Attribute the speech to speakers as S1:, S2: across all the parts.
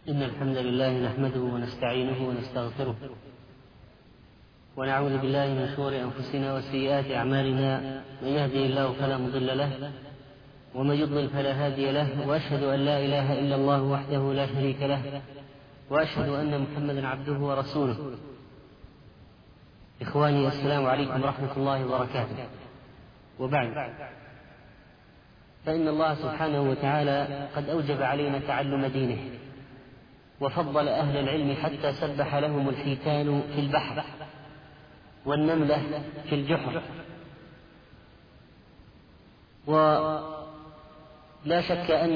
S1: إن الحمد لله نحمده ونستعينه ونستغفره ونعوذ بالله من شرور أنفسنا وسيئات أعمالنا. من يهدي الله فلا مضل له ومن يضلل فلا هادي له، وأشهد أن لا إله إلا الله وحده لا شريك له، وأشهد أن محمدا عبده ورسوله. إخواني، السلام عليكم ورحمة الله وبركاته. وبعد، فإن الله سبحانه وتعالى قد أوجب علينا تعلم دينه، وفضل أهل العلم حتى سبح لهم الحيتان في البحر والنملة في الجحر. ولا شك أن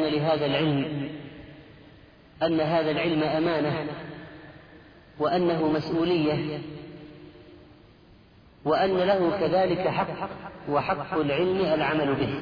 S1: هذا العلم أمانة، وأنه مسؤولية، وأن له كذلك حق، وحق العلم العمل به.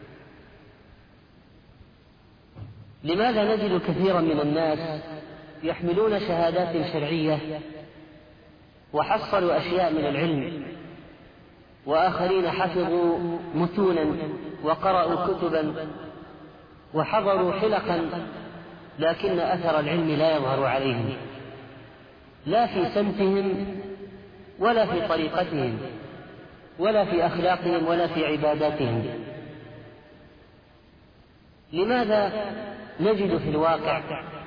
S1: لماذا نجد كثيرا من الناس يحملون شهادات شرعية وحصلوا أشياء من العلم، وآخرين حفظوا متونا وقرأوا كتبا وحضروا حلقا، لكن أثر العلم لا يظهر عليهم، لا في سمتهم ولا في طريقتهم ولا في أخلاقهم ولا في عباداتهم. لماذا نجد في الواقع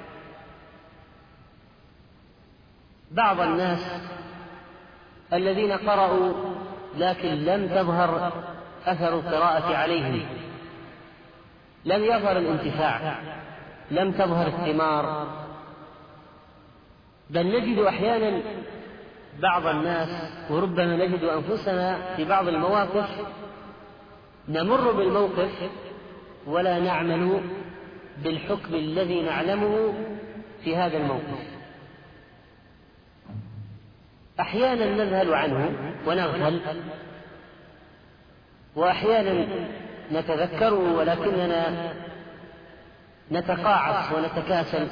S1: بعض الناس الذين قرأوا لكن لم تظهر أثر القراءة عليهم، لم يظهر الانتفاع، لم تظهر الثمار، بل نجد أحيانا بعض الناس، وربما نجد أنفسنا في بعض المواقف نمر بالموقف ولا نعمل بالحكم الذي نعلمه في هذا الموقف. أحيانا نذهل عنه ونغفل، وأحيانا نتذكره ولكننا نتقاعس ونتكاسل.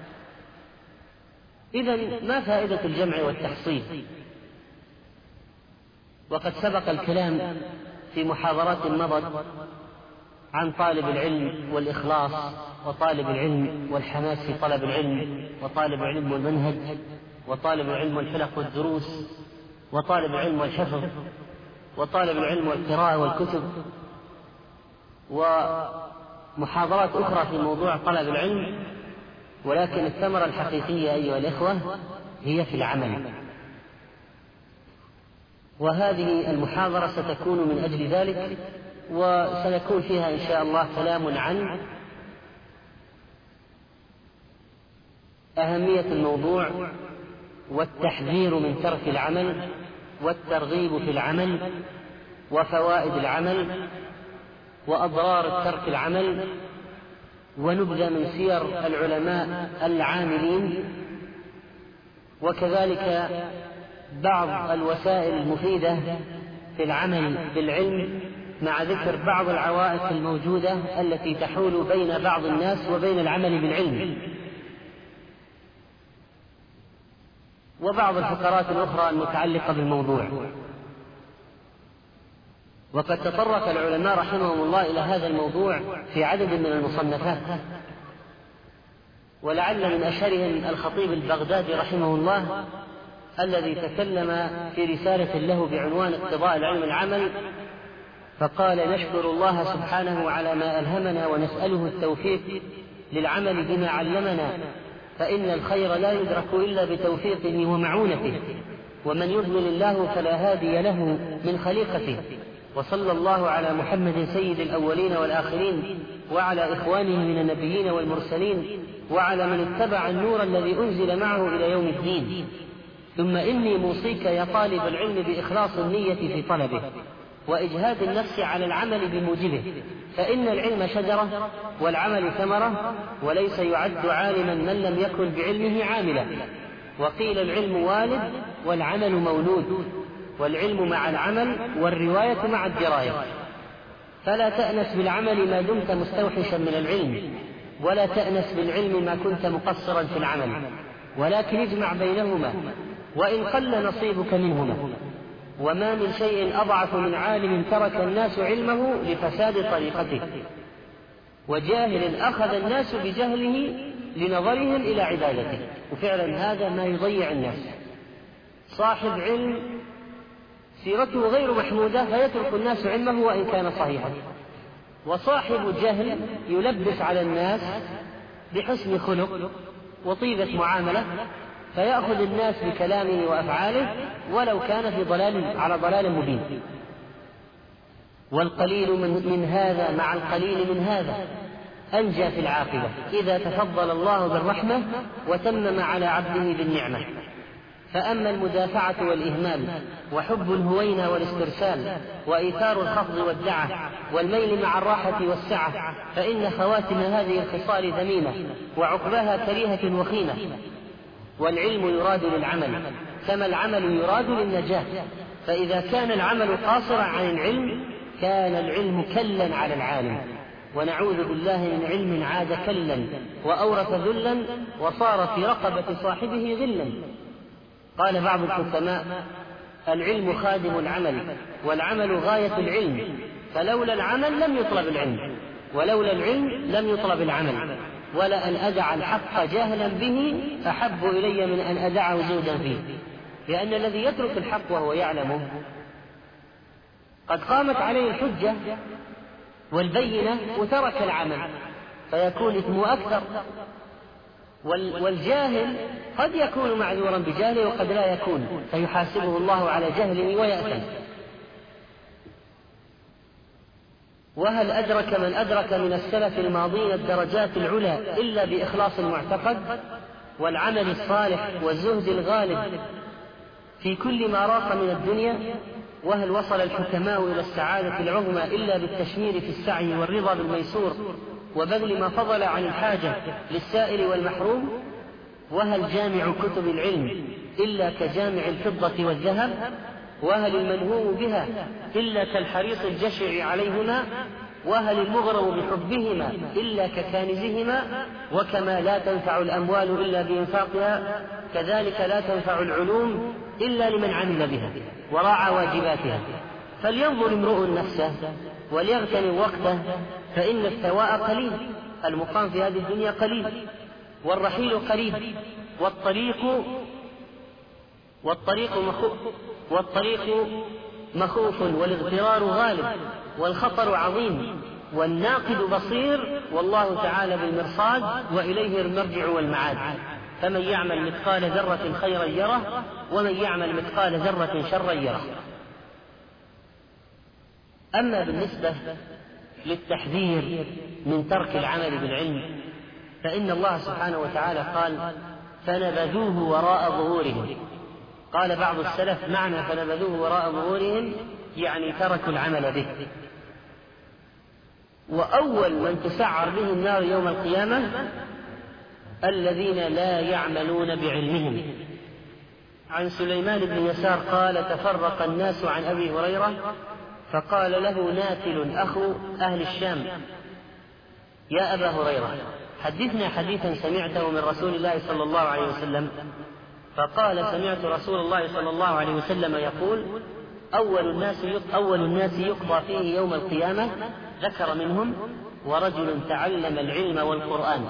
S1: إذن ما فائدة الجمع والتحصيل؟ وقد سبق الكلام في محاضرات مضت عن طالب العلم والإخلاص، وطالب العلم والحماس في طلب العلم، وطالب العلم والمنهج، وطالب العلم والحلق والدروس، وطالب العلم والحفظ، وطالب العلم والقراءة والكتب، ومحاضرات أخرى في موضوع طلب العلم. ولكن الثمرة الحقيقية أيها الإخوة هي في العمل، وهذه المحاضرة ستكون من أجل ذلك، وسنكون فيها إن شاء الله كلام عن أهمية الموضوع، والتحذير من ترك العمل، والترغيب في العمل، وفوائد العمل، وأضرار ترك العمل، ونبذة من سير العلماء العاملين، وكذلك بعض الوسائل المفيدة في العمل بالعلم، مع ذكر بعض العوائق الموجودة التي تحول بين بعض الناس وبين العمل بالعلم، وبعض الفقرات الأخرى المتعلقة بالموضوع. وقد تطرق العلماء رحمهم الله إلى هذا الموضوع في عدد من المصنفات، ولعل من أشهرهم الخطيب البغدادي رحمه الله، الذي تكلم في رسالة له بعنوان اقتضاء العلم العمل، فقال: نشكر الله سبحانه على ما ألهمنا، ونسأله التوفيق للعمل بما علمنا، فإن الخير لا يدرك إلا بتوفيقه ومعونته، ومن يضلل الله فلا هادي له من خليقته. وصلى الله على محمد سيد الأولين والآخرين، وعلى إخوانه من النبيين والمرسلين، وعلى من اتبع النور الذي أنزل معه إلى يوم الدين. ثم إني موصيك يا طالب العلم بإخلاص النية في طلبه، وإجهاد النفس على العمل بموجبه، فإن العلم شجرة والعمل ثمرة، وليس يعد عالما من لم يكن بعلمه عاملا. وقيل العلم والد والعمل مولود، والعلم مع العمل والرواية مع الدراية. فلا تأنس بالعمل ما دمت مستوحشا من العلم، ولا تأنس بالعلم ما كنت مقصرا في العمل، ولكن اجمع بينهما وإن قل نصيبك منهما. وما من شيء أضعف من عالم ترك الناس علمه لفساد طريقته، وجاهل أخذ الناس بجهله لنظرهم إلى عبادته. وفعلا هذا ما يضيع الناس. صاحب علم سيرته غير محمودة فيترك الناس علمه وإن كان صحيحا، وصاحب جهل يلبس على الناس بحسن خلق وطيبة معاملة فيأخذ الناس بكلامه وأفعاله ولو كان في على ضلال مبين. والقليل من هذا مع القليل من هذا أنجى في العاقبة إذا تفضل الله بالرحمة وتمم على عبده بالنعمة. فأما المدافعة والإهمال وحب الهوينة والاسترسال وإيثار الخفض والدعة والميل مع الراحة والسعة فإن خواتم هذه الخصال ذميمة وعقباها كريهة وخيمة. والعلم يراد للعمل كما العمل يراد للنجاة، فإذا كان العمل قاصرا عن العلم كان العلم كلا على العالم، ونعوذ بالله من علم عاد كلا وأورث ذلا وصار في رقبة صاحبه ذلا. قال بعض الحكماء: العلم خادم العمل والعمل غاية العلم، فلولا العمل لم يطلب العلم، ولولا العلم لم يطلب العمل، ولأن أدع الحق جهلا به أحب إلي من أن أدعه زهدا فيه. لأن الذي يترك الحق وهو يعلمه قد قامت عليه الحجة والبينة وترك العمل فيكون إثمه أكثر. والجاهل قد يكون معذورا بجهله وقد لا يكون فيحاسبه الله على جهله ويأثم. وهل أدرك من أدرك من السلف الماضين الدرجات العلى إلا بإخلاص المعتقد والعمل الصالح والزهد الغالب في كل ما راق من الدنيا؟ وهل وصل الحكماء إلى السعادة العظمى إلا بالتشمير في السعي والرضا بالميسور وبذل ما فضل عن الحاجة للسائل والمحروم؟ وهل جامع كتب العلم إلا كجامع الفضة والذهب؟ وهل الملهوم بها إلا كالحريص الجشع عليهما؟ وهل المغرم بحبهما إلا ككانزهما؟ وكما لا تنفع الأموال إلا بإنفاقها كذلك لا تنفع العلوم إلا لمن عمل بها وراعى واجباتها. فلينظر امرؤ نفسه وليغتنم وقته، فإن الثواء قليل، المقام في هذه الدنيا قليل، والرحيل قريب، والطريق مخوف، والاغترار غالب، والخطر عظيم، والناقد بصير، والله تعالى بالمرصاد وإليه المرجع والمعاد. فمن يعمل مثقال ذرة خيرا يره ومن يعمل مثقال ذرة شرا يره. أما بالنسبة للتحذير من ترك العمل بالعلم فإن الله سبحانه وتعالى قال: فنبذوه وراء ظهورهم. قال بعض السلف: معنى فنبذوه وراء ظهورهم يعني تركوا العمل به. وأول من تسعر به النار يوم القيامة الذين لا يعملون بعلمهم. عن سليمان بن يسار قال: تفرق الناس عن أبي هريرة فقال له ناتل أخو أهل الشام: يا أبا هريرة حدثنا حديثا سمعته من رسول الله صلى الله عليه وسلم. فقال: سمعت رسول الله صلى الله عليه وسلم يقول: أول الناس يقضى فيه يوم القيامة، ذكر منهم: ورجل تعلم العلم والقرآن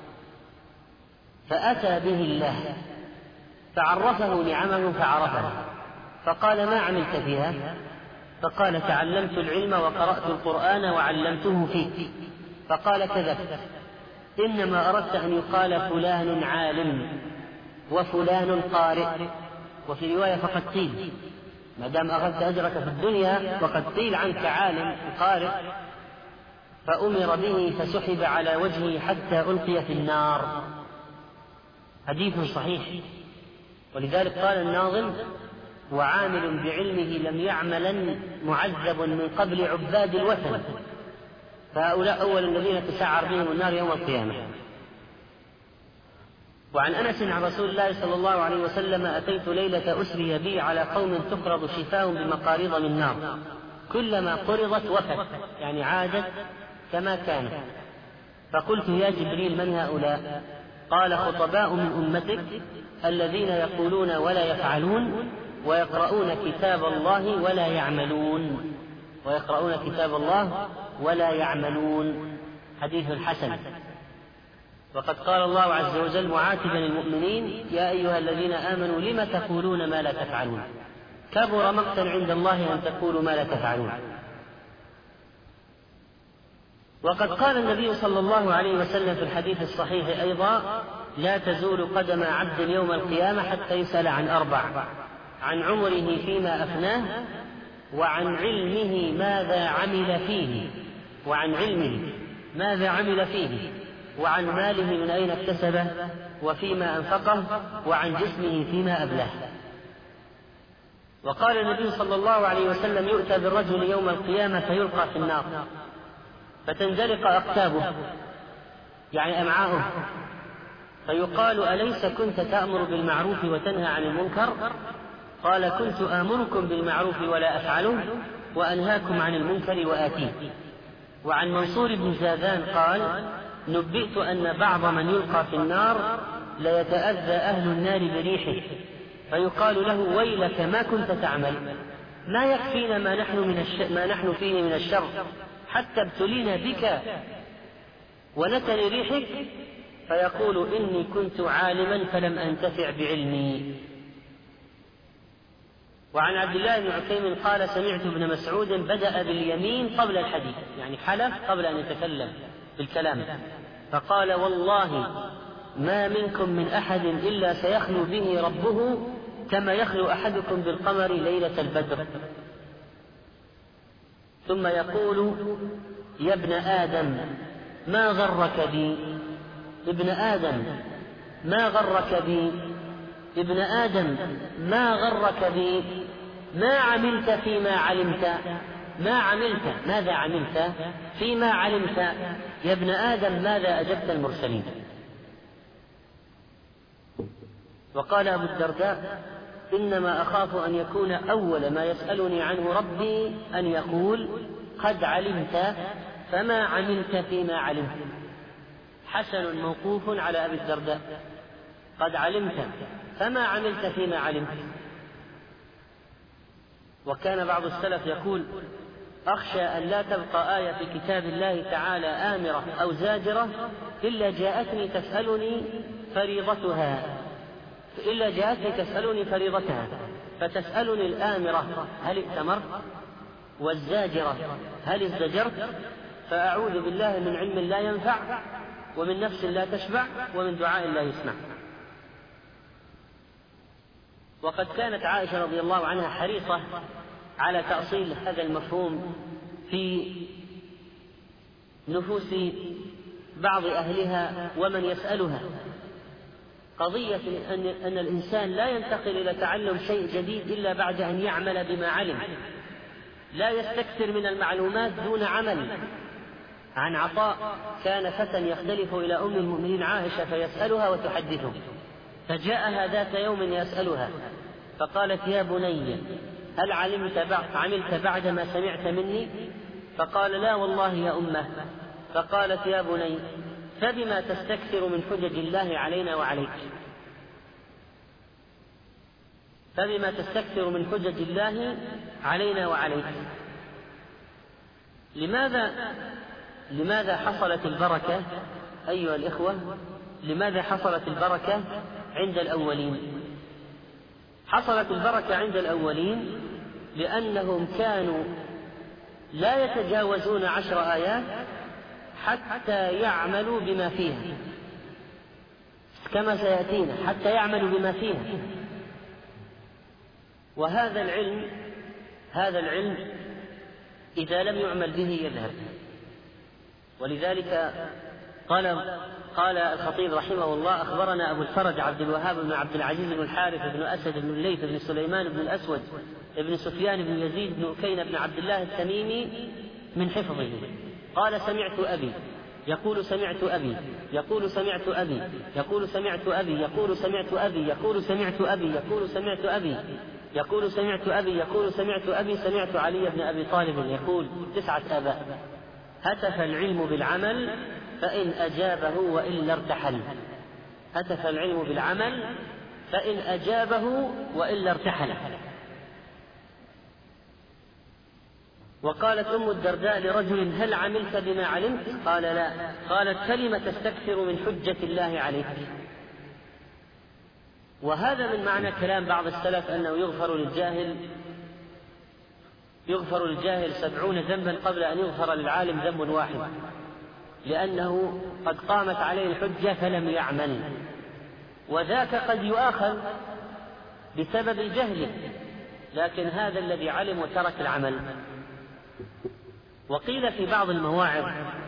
S1: فأتى به الله فعرفه نعمه فعرفه، فقال: ما عملت فيها؟ فقال: تعلمت العلم وقرأت القرآن وعلمته فيك. فقال: كذبت، إنما أردت أن يقال فلان عالم وفلان قارئ. وفي رواية فقد قيل: ما دام أخذت أجرك في الدنيا وقد قيل عنك عالم قارئ. فأمر به فسحب على وجهه حتى ألقي في النار. حديث صحيح. ولذلك قال الناظم: وعامل بعلمه لم يعملا معذب من قبل عباد الوثن. فهؤلاء أول الذين تسعر بهم النار يوم القيامة. وعن أنس عن رسول الله صلى الله عليه وسلم: أتيت ليلة أسري بي على قوم تقرض شفاهم بمقاريض من نار، كلما قرضت وفت، يعني عادت كما كانت. فقلت: يا جبريل من هؤلاء؟ قال: خطباء من أمتك الذين يقولون ولا يفعلون ويقرؤون كتاب الله ولا يعملون. ويقرؤون كتاب الله ولا يعملون. حديث حسن. وقد قال الله عز وجل معاتبا المؤمنين: يا أيها الذين آمنوا لم تقولون ما لا تفعلون، كبر مقتا عند الله أن تقولوا ما لا تفعلون. وقد قال النبي صلى الله عليه وسلم في الحديث الصحيح أيضا: لا تزول قدم عبد يوم القيامة حتى يسأل عن 4: عن عمره فيما أفناه، وعن علمه ماذا عمل فيه، وعن ماله من أين اكتسبه وفيما أنفقه، وعن جسمه فيما أبلاه. وقال النبي صلى الله عليه وسلم: يؤتى بالرجل يوم القيامة فيلقى في النار فتنزلق أقتابه، يعني أمعاؤه، فيقال: أليس كنت تأمر بالمعروف وتنهى عن المنكر؟ قال: كنت آمركم بالمعروف ولا أفعله، وأنهاكم عن المنكر وآتيه. وعن منصور بن زاذان قال: نبئت أن بعض من يلقى في النار ليتأذى أهل النار بريحه، فيقال له: ويلك ما كنت تعمل، ما يكفينا ما نحن فيه من الشر حتى ابتلينا بك ونتن ريحك؟ فيقول: إني كنت عالما فلم أنتفع بعلمي. وعن عبد الله بن عكيم قال: سمعت ابن مسعود بدأ باليمين قبل الحديث، يعني حلف قبل أن يتكلم بالكلام، فقال: والله ما منكم من أحد إلا سيخلو به ربه كما يخلو أحدكم بالقمر ليلة البدر، ثم يقول: يا ابن آدم ما غرك بي، ابن آدم ما غرك بي، ابن آدم ما غرك بي، ما عملت فيما علمت، ماذا عملت فيما علمت، يا ابن آدم ماذا أجبت المرسلين. وقال أبو الدرداء: إنما أخاف أن يكون أول ما يسألني عنه ربي أن يقول: قد علمت فما عملت فيما علمت. حسن موقوف على أبي الدرداء: قد علمت فما عملت فيما علمت. وكان بعض السلف يقول: أخشى أن لا تبقى آية في كتاب الله تعالى آمرة أو زاجرة إلا جاءتني تسألني فريضتها، فتسألني الآمرة هل ائتمرت، والزاجرة هل ازدجرت، فأعوذ بالله من علم لا ينفع، ومن نفس لا تشبع، ومن دعاء لا يسمع. وقد كانت عائشة رضي الله عنها حريصة على تأصيل هذا المفهوم في نفوس بعض أهلها ومن يسألها، قضية أن الإنسان لا ينتقل إلى تعلم شيء جديد إلا بعد أن يعمل بما علم، لا يستكثر من المعلومات دون عمل. عن عطاء: كان فتى يختلف إلى أم المؤمنين عائشة فيسألها وتحدثه، فجاءها ذات يوم يسألها فقالت: يا بني هل عملت بعد ما سمعت مني؟ فقال: لا والله يا أمه. فقالت: يا بني فبما تستكثر من حجج الله علينا وعليك، فبما تستكثر من حجج الله علينا وعليك. لماذا حصلت البركة أيها الإخوة؟ لماذا حصلت البركة عند الأولين؟ حصلت البركة عند الأولين لأنهم كانوا لا يتجاوزون 10 آيات حتى يعملوا بما فيها، كما سيأتينا، حتى يعملوا بما فيها. وهذا العلم إذا لم يعمل به يذهب. ولذلك قال الخطيب رحمه الله: أخبرنا أبو الفرج عبد الوهاب بن عبد العزيز بن الحارث بن أسد بن الليث بن سليمان بن الأسود بن سفيان بن يزيد بن أكين بن عبد الله التميمي من حفظه قال: سمعت أبي يقول سمعت أبي يقول سمعت أبي يقول سمعت أبي يقول سمعت أبي يقول سمعت أبي يقول سمعت أبي يقول سمعت أبي يقول سمعت أبي سمعت علي بن أبي طالب يقول: 9 آباء. هتف العلم بالعمل فإن أجابه وإلا ارتحل. هتف العلم بالعمل فإن أجابه وإلا ارتحل. وقالت أم الدرداء لرجل: هل عملت بما علمت؟ قال: لا. قالت: فلم تستكثر من حجة الله عليك؟ وهذا من معنى كلام بعض السلف أنه يغفر للجاهل 70 ذنبا قبل أن يغفر للعالم ذنب واحد، لأنه قد قامت عليه الحجة فلم يعمل، وذاك قد يؤاخذ بسبب جهله، لكن هذا الذي علم وترك العمل. وقيل في بعض المواعظ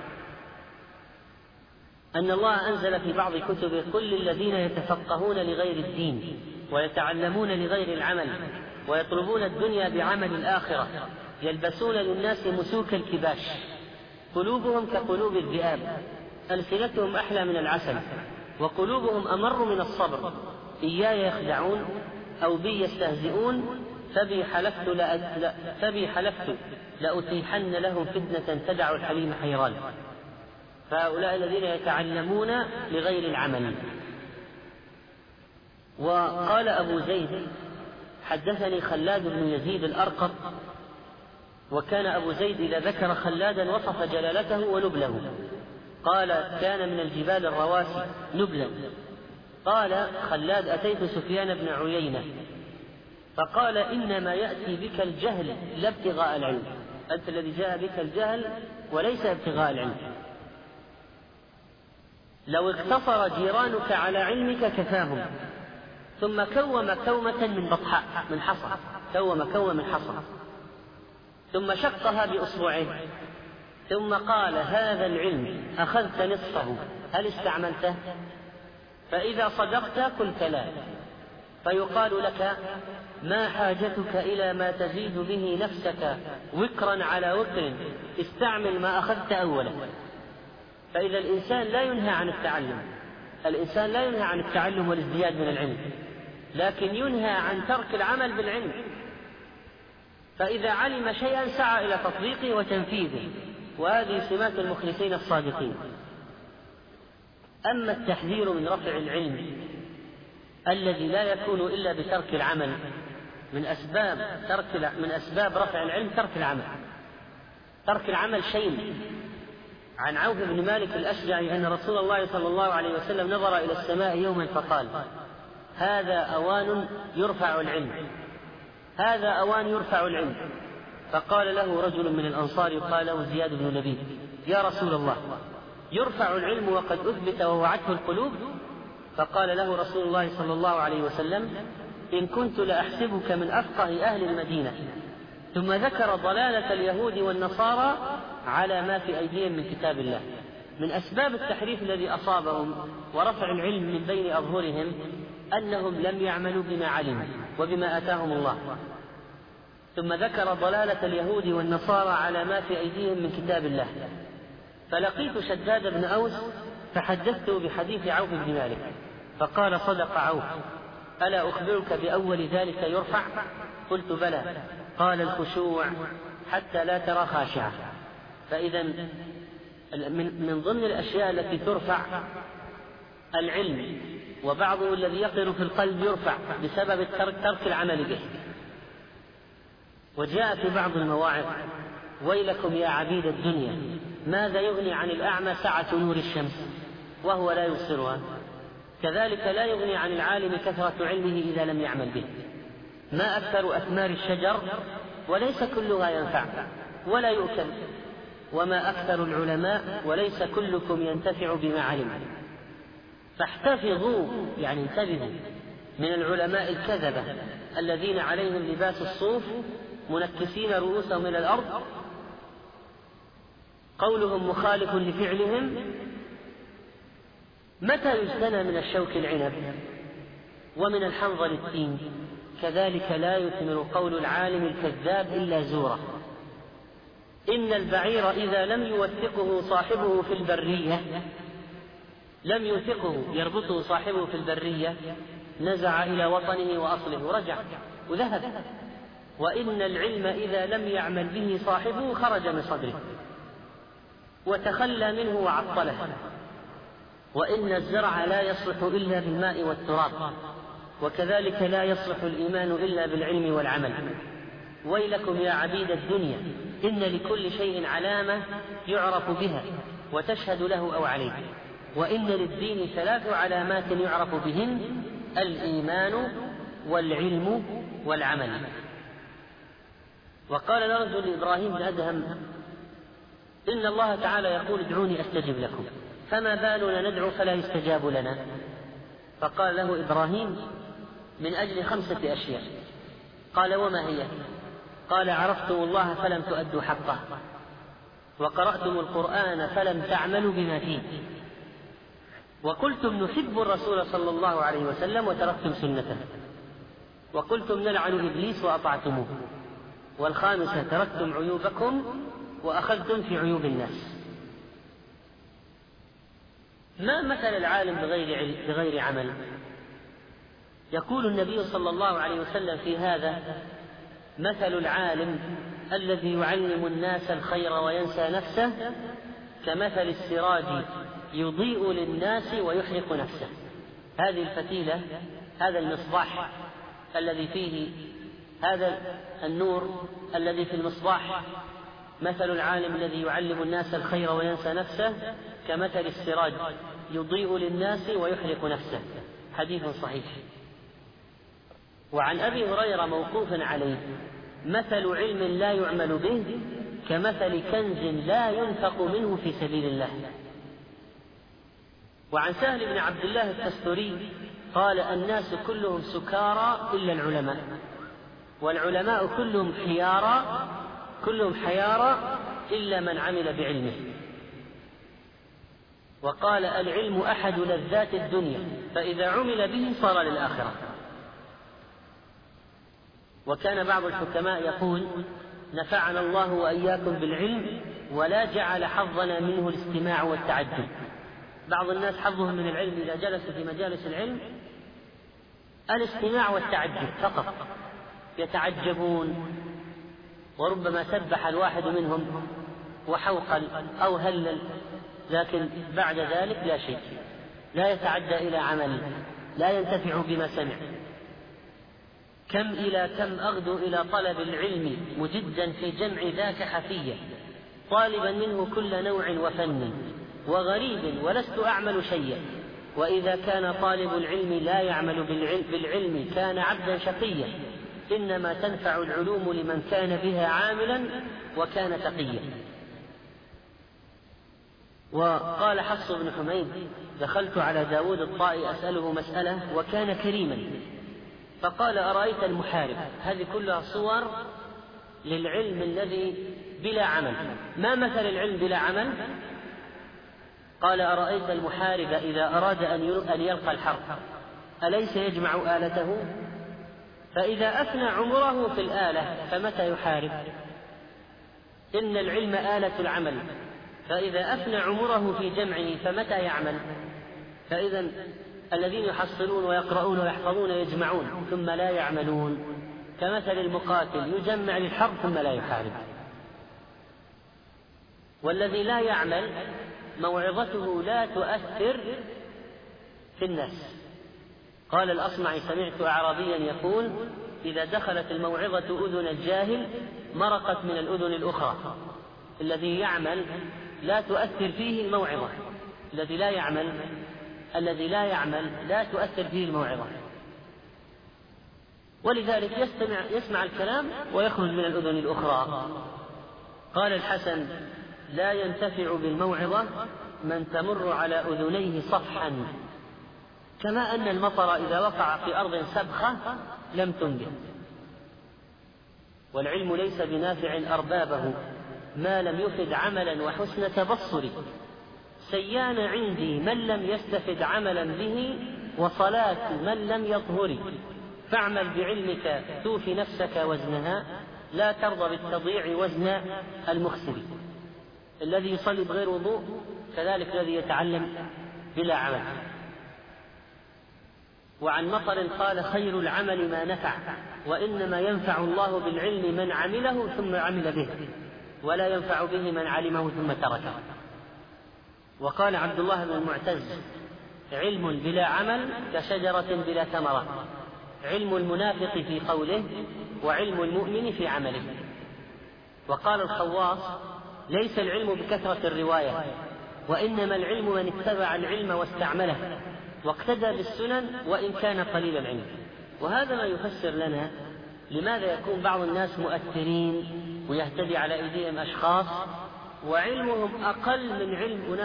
S1: أن الله أنزل في بعض كتبه: قل للذين يتفقهون لغير الدين ويتعلمون لغير العمل ويطلبون الدنيا بعمل الآخرة يلبسون للناس مسوك الكباش، قلوبهم كقلوب الذئاب، ألسنتهم أحلى من العسل، وقلوبهم أمر من الصبر، إياي يخدعون أو بي يستهزئون، فبي حلفت لأتيحن لهم فتنة تدع الحليم حيران. فهؤلاء الذين يتعلمون لغير العمل. وقال أبو زيد: حدثني خلاد بن يزيد الأرقط، وكان أبو زيد إذا ذكر خلادا وصف جلالته ونبله، قال: كان من الجبال الرواسي نبلا. قال خلاد: أتيت سفيان بن عيينة فقال: إنما يأتي بك الجهل لا ابتغاء العلم، أنت الذي جاء بك الجهل وليس ابتغاء العلم. لو اقتصر جيرانك على علمك كفاهم. ثم كوم كومة من بطحاء من حصى، من حصى، ثم شقها بأصبعيه، ثم قال: هذا العلم أخذت نصفه، هل استعملته؟ فإذا صدقت قلت لا، فيقال لك: ما حاجتك إلى ما تزيد به نفسك وكرا على وكر، استعمل ما أخذت أولا. فإذا الإنسان لا ينهى عن التعلم والازدياد من العلم، لكن ينهى عن ترك العمل بالعلم. فإذا علم شيئا سعى إلى تطبيقه وتنفيذه، وهذه سمات المخلصين الصادقين. أما التحذير من رفع العلم الذي لا يكون إلا بترك العمل، من أسباب رفع العلم ترك العمل شيء. عن عوف بن مالك الأشجعي أن رسول الله صلى الله عليه وسلم نظر إلى السماء يوما فقال: هذا أوان يرفع العلم. فقال له رجل من الأنصار يقال له زياد بن لبيد: يا رسول الله، يرفع العلم وقد أثبت ووعته القلوب؟ فقال له رسول الله صلى الله عليه وسلم: إن كنت لأحسبك من أفقه أهل المدينة. ثم ذكر ضلالة اليهود والنصارى على ما في أيديهم من كتاب الله. من أسباب التحريف الذي أصابهم ورفع العلم من بين أظهرهم أنهم لم يعملوا بما علموا وبما آتاهم الله. ثم ذكر ضلالة اليهود والنصارى على ما في أيديهم من كتاب الله. فلقيت شداد بن أوس فحدثته بحديث عوف بن مالك، فقال: صدق عوف، ألا أخبرك بأول ذلك يرفع؟ قلت: بلى. قال: الخشوع حتى لا ترى خاشعة. فإذا من ضمن الأشياء التي ترفع العلم، وبعضه الذي يقر في القلب يرفع بسبب ترك العمل به. وجاء في بعض المواعظ: ويلكم يا عبيد الدنيا، ماذا يغني عن الأعمى سعة نور الشمس وهو لا يبصرها؟ كذلك لا يغني عن العالم كثرة علمه إذا لم يعمل به. ما أكثر أثمار الشجر وليس كلها ينفع ولا يؤكل، وما أكثر العلماء وليس كلكم ينتفع بما علم. فاحتفظوا، يعني انتبهوا من العلماء الكذبة الذين عليهم لباس الصوف منكسين رؤوسهم إلى الأرض، قولهم مخالف لفعلهم. متى يجتنى من الشوك العنب ومن الحنظل التين؟ كذلك لا يثمر قول العالم الكذاب إلا زورا. إن البعير إذا لم يوثقه صاحبه في البرية، يربطه صاحبه في البرية، نزع إلى وطنه وأصله ورجع وذهب. وإن العلم إذا لم يعمل به صاحبه خرج من صدره وتخلى منه وعطله. وإن الزرع لا يصلح إلا بالماء والتراب، وكذلك لا يصلح الإيمان إلا بالعلم والعمل. ويلكم يا عبيد الدنيا، إن لكل شيء علامة يعرف بها وتشهد له أو عليه، وإن للدين 3 علامات يعرف بهن: الإيمان والعلم والعمل. وقال لرجل إبراهيم بن أدهم: إن الله تعالى يقول ادعوني أستجب لكم، فما بالنا ندعو فلا يستجاب لنا؟ فقال له إبراهيم: من أجل 5 أشياء. قال: وما هي؟ قال: عرفتم الله فلم تؤدوا حقه، وقرأتم القرآن فلم تعملوا بما فيه، وقلتم نحب الرسول صلى الله عليه وسلم وتركتم سنته، وقلتم نلعن إبليس وأطعتموه، والخامسة تركتم عيوبكم وأخذتم في عيوب الناس. ما مثل العالم بغير عمل؟ يقول النبي صلى الله عليه وسلم في هذا: مثل العالم الذي يعلم الناس الخير وينسى نفسه كمثل السراج يضيء للناس ويحرق نفسه. هذه الفتيلة، هذا المصباح الذي فيه هذا النور الذي في المصباح، مثل العالم الذي يعلم الناس الخير وينسى نفسه كمثل السراج يضيء للناس ويحرق نفسه. حديث صحيح. وعن أبي هريرة موقوف عليه: مثل علم لا يعمل به كمثل كنز لا ينفق منه في سبيل الله. وعن سهل بن عبد الله التستري قال: الناس كلهم سكارى إلا العلماء، والعلماء كلهم حيارى إلا من عمل بعلمه. وقال: العلم أحد لذات الدنيا، فإذا عمل به صار للآخرة. وكان بعض الحكماء يقول: نفعنا الله وإياكم بالعلم ولا جعل حظنا منه الاستماع والتعجب. بعض الناس حظهم من العلم إذا جلسوا في مجالس العلم الاستماع والتعجب فقط، يتعجبون، وربما سبح الواحد منهم وحوقل أو هلل، لكن بعد ذلك لا شيء، لا يتعدى إلى عمل، لا ينتفع بما سمع. كم أغدو إلى طلب العلم مجدا في جمع ذاك حفية، طالبا منه كل نوع وفن، وغريب ولست أعمل شيئا. وإذا كان طالب العلم لا يعمل بالعلم كان عبدا شقيا، إنما تنفع العلوم لمن كان بها عاملا وكان تقيا. وقال حفص بن حميد: دخلت على داود الطائي أسأله مسألة وكان كريما، فقال: أرأيت المحارب؟ هذه كلها صور للعلم الذي بلا عمل. ما مثل العلم بلا عمل؟ قال: أرأيت المحارب إذا أراد أن يلقى الحرب أليس يجمع آلته؟ فإذا أفنى عمره في الآلة فمتى يحارب؟ إن العلم آلة العمل، فإذا أفنى عمره في جمعه فمتى يعمل؟ فإذا الذين يحصلون ويقرؤون ويحفظون يجمعون ثم لا يعملون، كمثل المقاتل يجمع للحرب ثم لا يحارب. والذي لا يعمل موعظته لا تؤثر في الناس. قال الأصمعي: سمعت أعرابيا يقول: إذا دخلت الموعظة أذن الجاهل مرقت من الأذن الأخرى. الذي يعمل لا تؤثر فيه الموعظة، الذي لا يعمل لا تؤثر فيه الموعظة، ولذلك يسمع الكلام ويخرج من الأذن الأخرى. قال الحسن: لا ينتفع بالموعظة من تمر على أذنيه صفحا، كما أن المطر إذا وقع في أرض سبخة لم تنبت. والعلم ليس بنافع أربابه ما لم يفد عملا وحسن تبصر. سيان عندي من لم يستفد عملا به، وصلاة من لم يطهر. فاعمل بعلمك توفي نفسك وزنها، لا ترضى بالتضييع وزن المخسر. الذي يصلي بغير وضوء كذلك الذي يتعلم بلا عمل. وعن مطر قال: خير العمل ما نفع، وإنما ينفع الله بالعلم من عمله ثم عمل به، ولا ينفع به من علمه ثم تركه. وقال عبد الله بن المعتز: علم بلا عمل كشجرة بلا ثمرة، علم المنافق في قوله وعلم المؤمن في عمله. وقال الخواص: ليس العلم بكثرة الرواية، وإنما العلم من اتبع العلم واستعمله واقتدى بالسنن وإن كان قليل العلم. وهذا ما يفسر لنا لماذا يكون بعض الناس مؤثرين ويهتدي على أيديهم أشخاص وعلمهم أقل من علم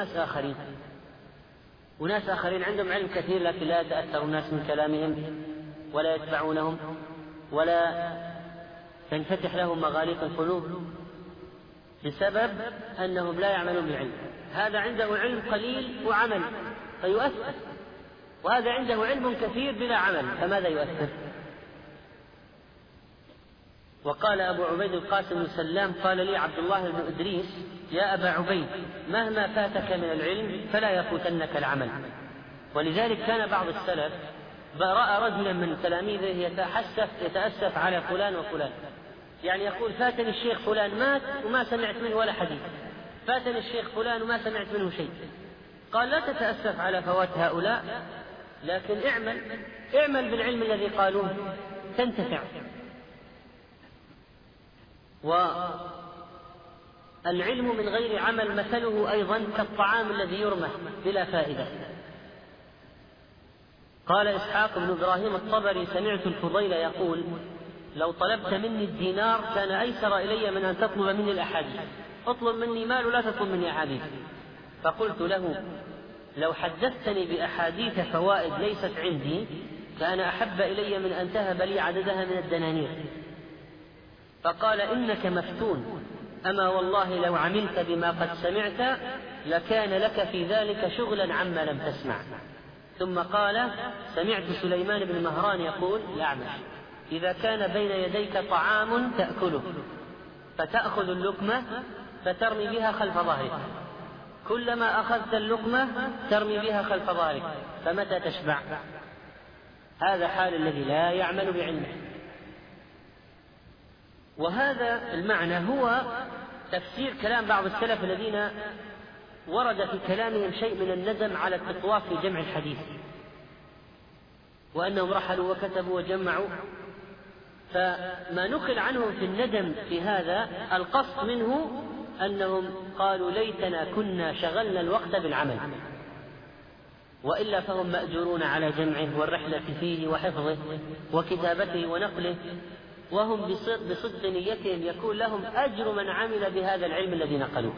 S1: أناس آخرين عندهم علم كثير لكن لا يتأثر الناس من كلامهم ولا يتبعونهم ولا تنفتح لهم مغاليق القلوب بسبب أنهم لا يعملون بالعلم. هذا عنده علم قليل وعمل فيؤثر، وهذا عنده علم كثير بلا عمل فماذا يؤثر؟ وقال أبو عبيد القاسم بن سلام: قال لي عبد الله بن إدريس: يا أبا عبيد، مهما فاتك من العلم فلا يفوتنك العمل. ولذلك كان بعض السلف رأى رجلا من تلاميذه يتأسف على فلان وفلان، يعني يقول: فاتني الشيخ فلان مات وما سمعت منه ولا حديث، فاتني الشيخ فلان وما سمعت منه شيء. قال: لا تتأسف على فوات هؤلاء، لكن اعمل بالعلم الذي قالوه تنتفع. والعلم من غير عمل مثله أيضا كالطعام الذي يرمى بلا فائدة. قال إسحاق بن إبراهيم الطبري: سمعت الفضيل يقول: لو طلبت مني الدينار كان أيسر إلي من أن تطلب مني الأحاديث. اطلب مني مال ولا تطلب مني أحاديث. فقلت له: لو حدثتني بأحاديث فوائد ليست عندي كان أحب إلي من أن تهب لي عددها من الدنانير. فقال: إنك مفتون، أما والله لو عملت بما قد سمعت لكان لك في ذلك شغلا عما لم تسمع. ثم قال: سمعت سليمان بن مهران يقول الأعمش: إذا كان بين يديك طعام تأكله فتأخذ اللقمة فترمي بها خلف ظهرك، كلما أخذت اللقمة ترمي بها خلف ظهرك، فمتى تشبع؟ هذا حال الذي لا يعمل بعلمه. وهذا المعنى هو تفسير كلام بعض السلف الذين ورد في كلامهم شيء من الندم على التطواف في جمع الحديث، وأنهم رحلوا وكتبوا وجمعوا. فما نقل عنهم في الندم في هذا القصد منه أنهم قالوا: ليتنا كنا شغلنا الوقت بالعمل، وإلا فهم مأجورون على جمعه والرحلة فيه وحفظه وكتابته ونقله، وهم بصدق نيتهم يكون لهم أجر من عمل بهذا العلم الذي نقلوه.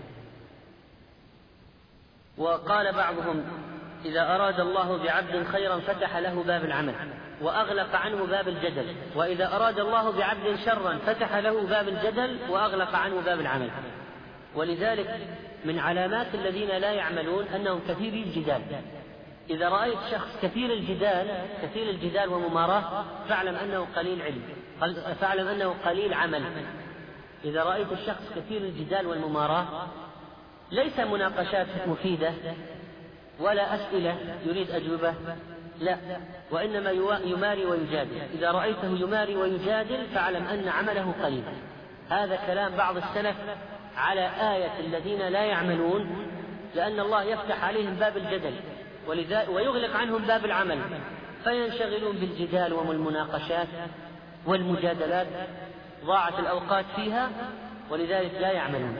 S1: وقال بعضهم: إذا أراد الله بعبد خيرا فتح له باب العمل وأغلق عنه باب الجدل، وإذا أراد الله بعبد شرا فتح له باب الجدل وأغلق عنه باب العمل. ولذلك من علامات الذين لا يعملون أنهم كثيري الجدال. إذا رأيت شخص كثير الجدال ومماراة فاعلم أنه قليل علم، فاعلم أنه قليل عمل. إذا رأيت الشخص كثير الجدال والمماراة ليس مناقشات مفيدة ولا أسئلة يريد أجوبة، لا، وإنما يماري ويجادل. إذا رأيته يماري ويجادل فاعلم أن عمله قليل. هذا كلام بعض السلف على آية الذين لا يعملون، لأن الله يفتح عليهم باب الجدل ويغلق عنهم باب العمل، فينشغلون بالجدال والمناقشات والمجادلات، ضاعت الأوقات فيها ولذلك لا يعملون.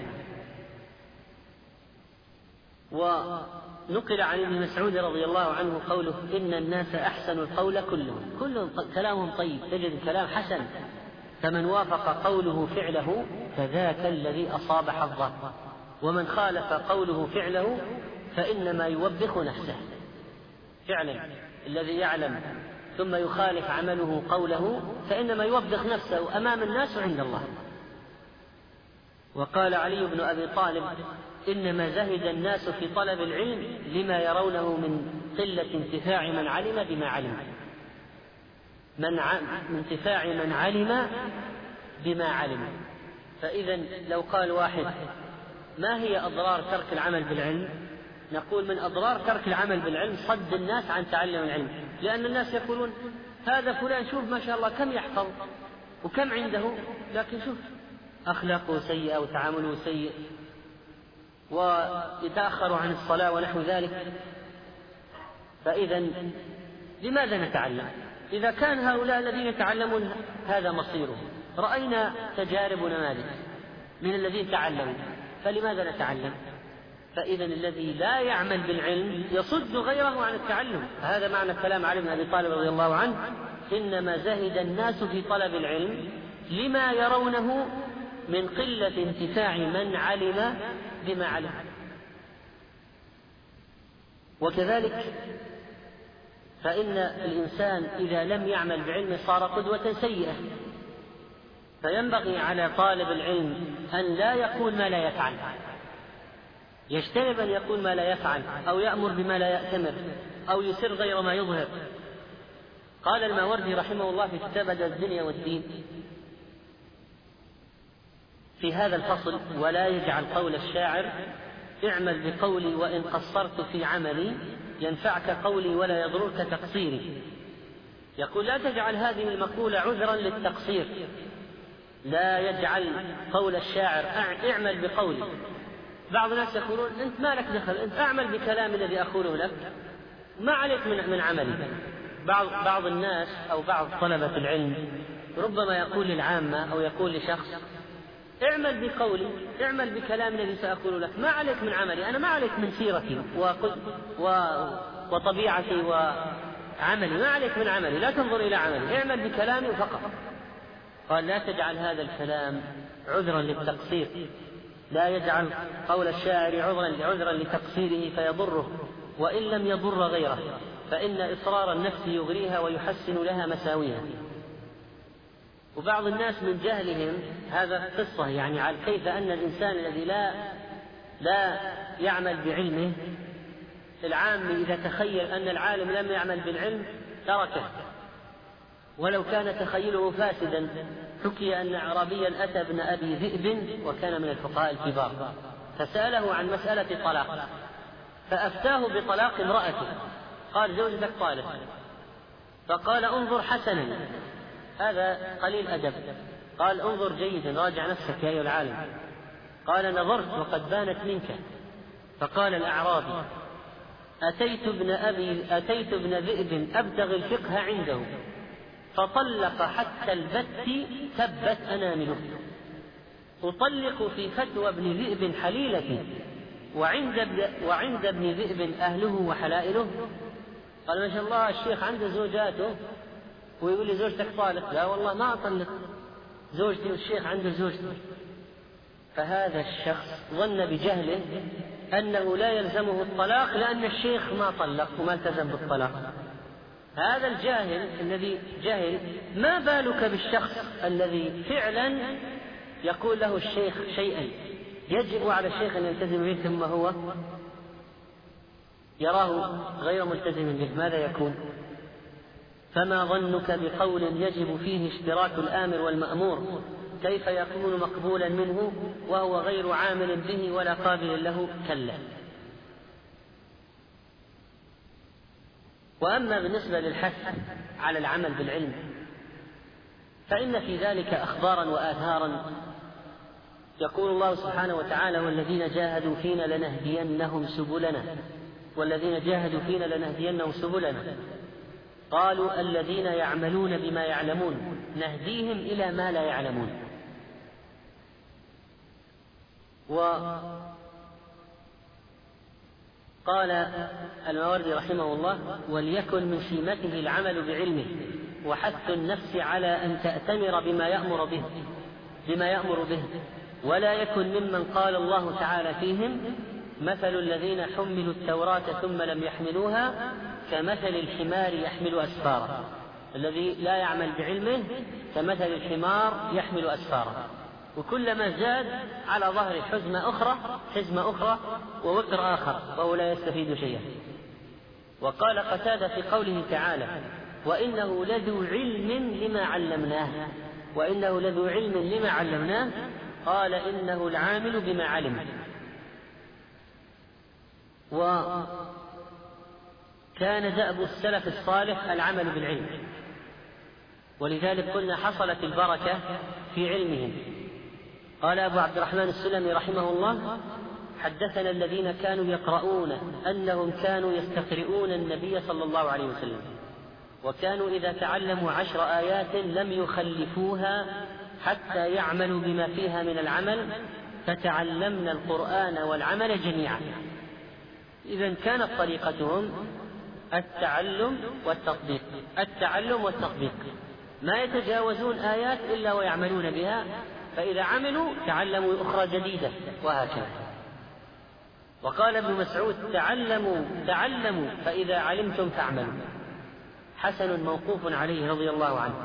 S1: ونقل عن ابن مسعود رضي الله عنه قوله: إن الناس أحسن القول كلهم كلامهم طيب، تجد الكلام حسن، فمن وافق قوله فعله فذاك الذي أصاب حظه، ومن خالف قوله فعله فإنما يوبخ نفسه. فعلا الذي يعلم ثم يخالف عمله قوله فإنما يوبخ نفسه أمام الناس وعند الله. وقال علي بن أبي طالب: إنما زهد الناس في طلب العلم لما يرونه من قلة انتفاع من علم بما علم، انتفاع من علم بما علم. فإذا لو قال واحد: ما هي أضرار ترك العمل بالعلم؟ نقول: من أضرار ترك العمل بالعلم صد الناس عن تعلم العلم، لأن الناس يقولون: هذا فلان شوف ما شاء الله كم يحفظ وكم عنده، لكن شوف أخلاقه سيئة وتعامله سيء ويتأخر عن الصلاة ونحو ذلك. فإذا لماذا نتعلم؟ إذا كان هؤلاء الذين يتعلمون هذا مصيرهم. رأينا تجارب ونماذج من الذين تعلموا، فلماذا نتعلم؟ فإذا الذي لا يعمل بالعلم يصد غيره عن التعلم. هذا معنى كلام علي بن أبي طالب رضي الله عنه: إنما زهد الناس في طلب العلم لما يرونه من قلة انتفاع من علم بما علم. وكذلك فإن الإنسان إذا لم يعمل بعلم صار قدوة سيئة، فينبغي على طالب العلم أن لا يقول ما لا يفعل، يجتنب أن يقول ما لا يفعل، أو يأمر بما لا يأتمر، أو يسر غير ما يظهر. قال الماوردي رحمه الله في كتاب الدنيا والدين في هذا الفصل: ولا يجعل قول الشاعر اعمل بقولي وإن قصرت في عملي ينفعك قولي ولا يضرك تقصيري. يقول: لا تجعل هذه المقولة عذرا للتقصير، لا يجعل قول الشاعر اعمل بقولي. بعض الناس يقولون: أنت ما لك دخل، أنت أعمل بكلام الذي أقوله لك، ما عليك من عملي. بعض الناس أو بعض طلبة العلم ربما يقول للعامة أو يقول لشخص: اعمل بقولي، اعمل بكلام الذي سأقول لك، ما عليك من عملي، أنا ما عليك من سيرتي وطبيعتي وعملي، ما عليك من عملي، لا تنظر إلى عملي، اعمل بكلامي فقط. قال: لا تجعل هذا الكلام عذرا للتقصير، لا يجعل قول الشاعر عذرا لتقصيره فيضره وإن لم يضر غيره، فإن إصرار النفس يغريها ويحسن لها مساويها. وبعض الناس من جهلهم هذا قصة يعني على كيف أن الإنسان الذي لا يعمل بعلمه، العام إذا تخيل أن العالم لم يعمل بالعلم تركه ولو كان تخيله فاسدا. حكي أن أعرابيا أتى ابن أبي ذئب وكان من الفقهاء الكبار، فسأله عن مسألة طلاق، فأفتاه بطلاق امرأته. قال: زوجتك طالق. فقال: انظر حسنا، هذا قليل أدب. قال: انظر جيدا، راجع نفسك يا أيها العالم. قال: نظرت وقد بانت منك. فقال الأعرابي: أتيت ابن ذئب أبتغي الفقه عنده فطلق حتى البت تبت أنامله، أطلق في فتوى ابن ذئب حليلتي وعند ابن ذئب أهله وحلائله. قال: ما شاء الله الشيخ عنده زوجاته ويقول لي زوجتك طالق؟ لا والله ما أطلق زوجتي والشيخ عنده زوجتي. فهذا الشخص ظن بجهله أنه لا يلزمه الطلاق لأن الشيخ ما طلق وما التزم بالطلاق. هذا الجاهل الذي جهل، ما بالك بالشخص الذي فعلا يقول له الشيخ شيئا يجب على الشيخ أن يلتزم به ثم هو يراه غير ملتزم به، ماذا يكون؟ فما ظنك بقول يجب فيه اشتراك الآمر والمأمور، كيف يكون مقبولا منه وهو غير عامل به ولا قابل له؟ كلا. وأما بالنسبة للحث على العمل بالعلم فإن في ذلك أخبارا وآثارا. يقول الله سبحانه وتعالى: والذين جاهدوا فينا لنهدينهم سبلنا، والذين جاهدوا فينا لنهدينهم سبلنا. قالوا: الذين يعملون بما يعلمون نهديهم إلى ما لا يعلمون. وقال الماوردي رحمه الله: وليكن من سمته العمل بعلمه وحث النفس على أن تأتمر بما يأمر به، ولا يكن ممن قال الله تعالى فيهم: مثل الذين حملوا التوراة ثم لم يحملوها كمثل الحمار يحمل أسفارا. الذي لا يعمل بعلمه كمثل الحمار يحمل أسفارا، وكلما زاد على ظهر حزمة أخرى ووتر آخر وهو لا يستفيد شيئا. وقال قتادة في قوله تعالى: وإنه لذو علم لما علمناه، قال: إنه العامل بما علم. وكان دأب السلف الصالح العمل بالعلم، ولذلك قلنا حصلت البركة في علمهم. قال أبو عبد الرحمن السلمي رحمه الله: حدثنا الذين كانوا يقرؤون أنهم كانوا يستقرؤون النبي صلى الله عليه وسلم، وكانوا إذا تعلموا 10 آيات لم يخلفوها حتى يعملوا بما فيها من العمل، فتعلمنا القرآن والعمل جميعا. إذن كانت طريقتهم التعلم والتطبيق، التعلم والتطبيق، ما يتجاوزون آيات إلا ويعملون بها، فإذا عملوا تعلموا أخرى جديدة، وهكذا. وقال ابن مسعود: تعلموا فإذا علمتم فاعملوا. حسن موقوف عليه رضي الله عنه.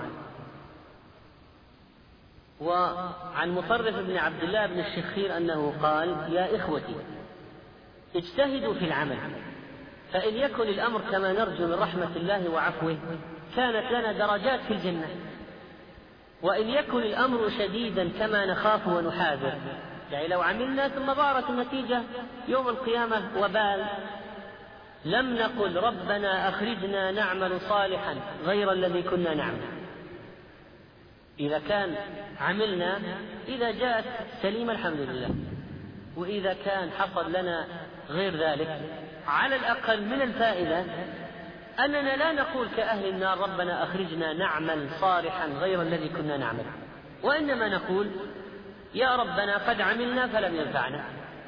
S1: وعن مطرف بن عبد الله بن الشخير أنه قال: يا إخوتي اجتهدوا في العمل، فإن يكن الأمر كما نرجو من رحمة الله وعفوه كانت لنا درجات في الجنة، وإن يكن الأمر شديدا كما نخاف ونحاذر، يعني لو عملنا ثم ظهرت النتيجة يوم القيامة وبال، لم نقل ربنا أخرجنا نعمل صالحا غير الذي كنا نعمل. إذا كان عملنا إذا جاءت سليمة الحمد لله، وإذا كان حصل لنا غير ذلك على الأقل من الفائدة أننا لا نقول كأهل النار ربنا أخرجنا نعمل صالحا غير الذي كنا نعمل، وإنما نقول يا ربنا قد عملنا فلم ينفعنا.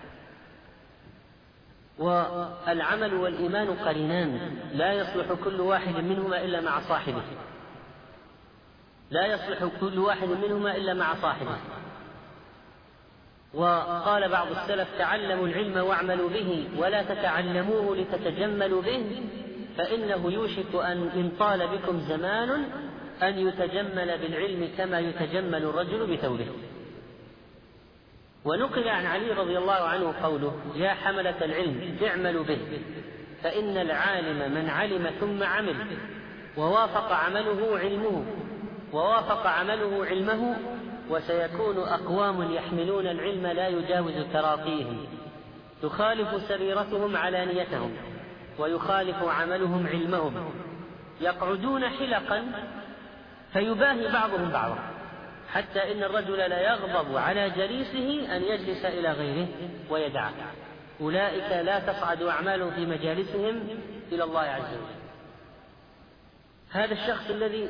S1: والعمل والإيمان قرينان، لا يصلح كل واحد منهما إلا مع صاحبه، لا يصلح كل واحد منهما إلا مع صاحبه. وقال بعض السلف: تعلموا العلم واعملوا به، ولا تتعلموه لتتجملوا به، فإنه يوشك أن إن طال بكم زمان أن يتجمل بالعلم كما يتجمل الرجل بثوبه. ونقل عن علي رضي الله عنه قوله: يا حملة العلم اعملوا به، فإن العالم من علم ثم عمل ووافق عمله علمه، وسيكون أقوام يحملون العلم لا يجاوز تراقيهم، تخالف سريرتهم علانيتهم، ويخالف عملهم علمهم، يقعدون حلقا فيباهي بعضهم بعضا، حتى إن الرجل لا يغضب على جليسه أن يجلس إلى غيره ويدعه. أولئك لا تصعد أعمالهم في مجالسهم إلى الله عز وجل. هذا الشخص الذي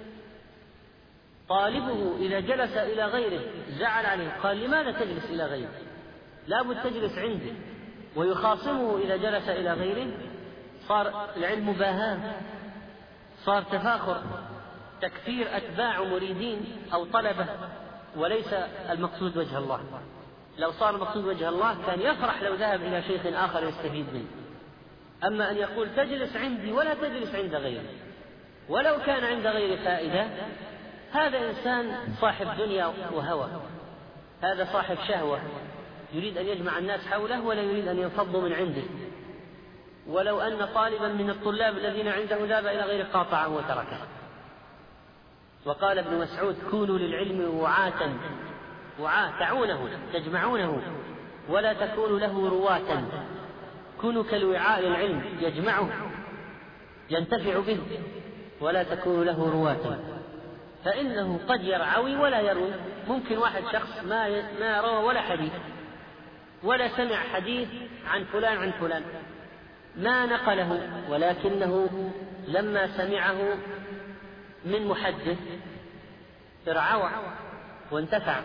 S1: طالبه إذا جلس إلى غيره زعل عليه، قال: لماذا تجلس إلى غيره؟ لا بد تجلس عندي. ويخاصمه إذا جلس إلى غيره، صار العلم مباهاة، صار تفاخر، تكثير أتباع مريدين أو طلبة، وليس المقصود وجه الله. لو صار المقصود وجه الله كان يفرح لو ذهب إلى شيخ آخر يستفيد منه. أما أن يقول تجلس عندي ولا تجلس عند غيري، ولو كان عند غير فائدة، هذا إنسان صاحب دنيا وهوى، هذا صاحب شهوة يريد أن يجمع الناس حوله ولا يريد أن ينفضوا من عنده. ولو أن طالبا من الطلاب الذين عنده ذهب إلى غير قاطعه وتركه. وقال ابن مسعود: كونوا للعلم وعاة تعونه تجمعونه، ولا تكونوا له رواة. كونوا كالوعاء للعلم يجمعه ينتفع به، ولا تكونوا له رواة، فإنه قد يرعوي ولا يروي. ممكن واحد شخص ما روى ولا حديث ولا سمع حديث عن فلان ما نقله، ولكنه لما سمعه من محدث ارعوى وانتفع.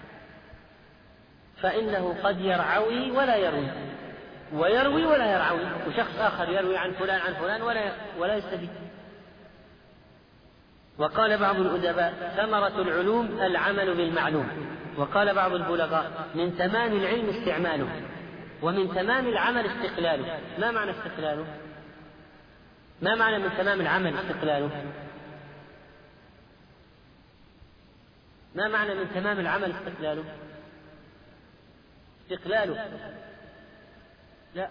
S1: فإنه قد يرعوي ولا يروي، ويروي ولا يرعوي، وشخص آخر يروي عن فلان ولا يستفيد. وقال بعض الأدباء: ثمرة العلوم العمل بالمعلوم. وقال بعض البلغاء: من تمام العلم استعماله، ومن تمام العمل استقلاله. ما معنى استقلاله؟ ما معنى من تمام العمل استقلاله؟ ما معنى من تمام العمل استقلاله؟ استقلاله لا،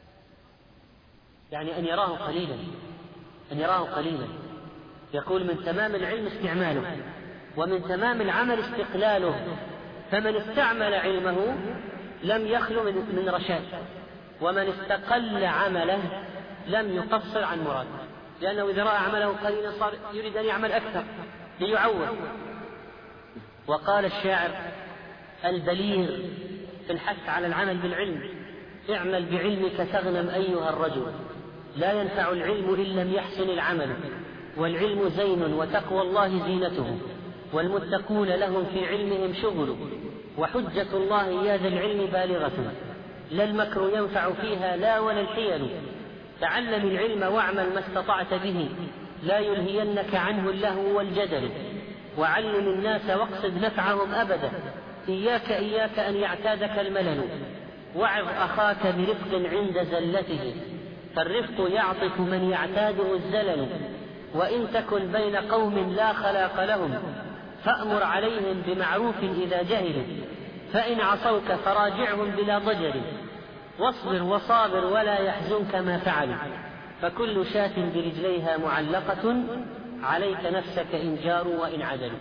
S1: يعني أن يراه قليلا. يقول من تمام العلم استعماله، ومن تمام العمل استقلاله. فمن استعمل علمه لم يخلو من رشاد، ومن استقل عمله لم يقصر عن مراده، لأنه إذا رأى عمله قليلا صار يريد أن يعمل أكثر ليعوض. وقال الشاعر البليغ في الحث على العمل بالعلم: اعمل بعلمك تغنم أيها الرجل، لا ينفع العلم إن لم يحسن العمل، والعلم زين وتقوى الله زينته، والمتقون لهم في علمهم شغل، وحجة الله يا ذا العلم بالغة، لا المكر ينفع فيها لا ولا الحيل، تعلم العلم واعمل ما استطعت به، لا يلهينك عنه اللهو والجدل، وعلم الناس واقصد نفعهم أبدا، إياك أن يعتادك الملل، وعظ أخاك برفق عند زلته، فالرفق يعطف من يعتاده الزلل، وإن تكن بين قوم لا خلاق لهم فأمر عليهم بمعروف إذا جهلوا، فإن عصوك فراجعهم بلا ضجر، واصبر وصابر ولا يحزنك ما فعلوا، فكل شاة برجليها معلقة، عليك نفسك إن جاروا وإن عدلوا.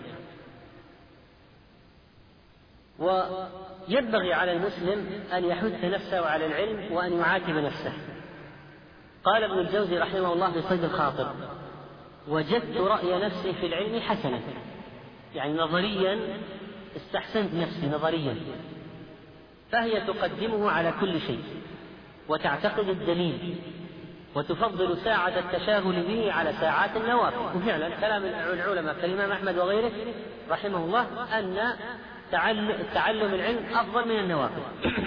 S1: وينبغي على المسلم أن يحث نفسه على العلم وأن يعاتب نفسه. قال ابن الجوزي رحمه الله في صيد الخاطر: وجدت رأي نفسي في العلم حسنا، يعني نظريا استحسنت نفسي نظريا، فهي تقدمه على كل شيء وتعتقد الدليل، وتفضل ساعة التشاغل به على ساعات النوافل. وفعلا كلام العلماء كالإمام أحمد وغيره رحمه الله أن تعلم العلم أفضل من النوافل.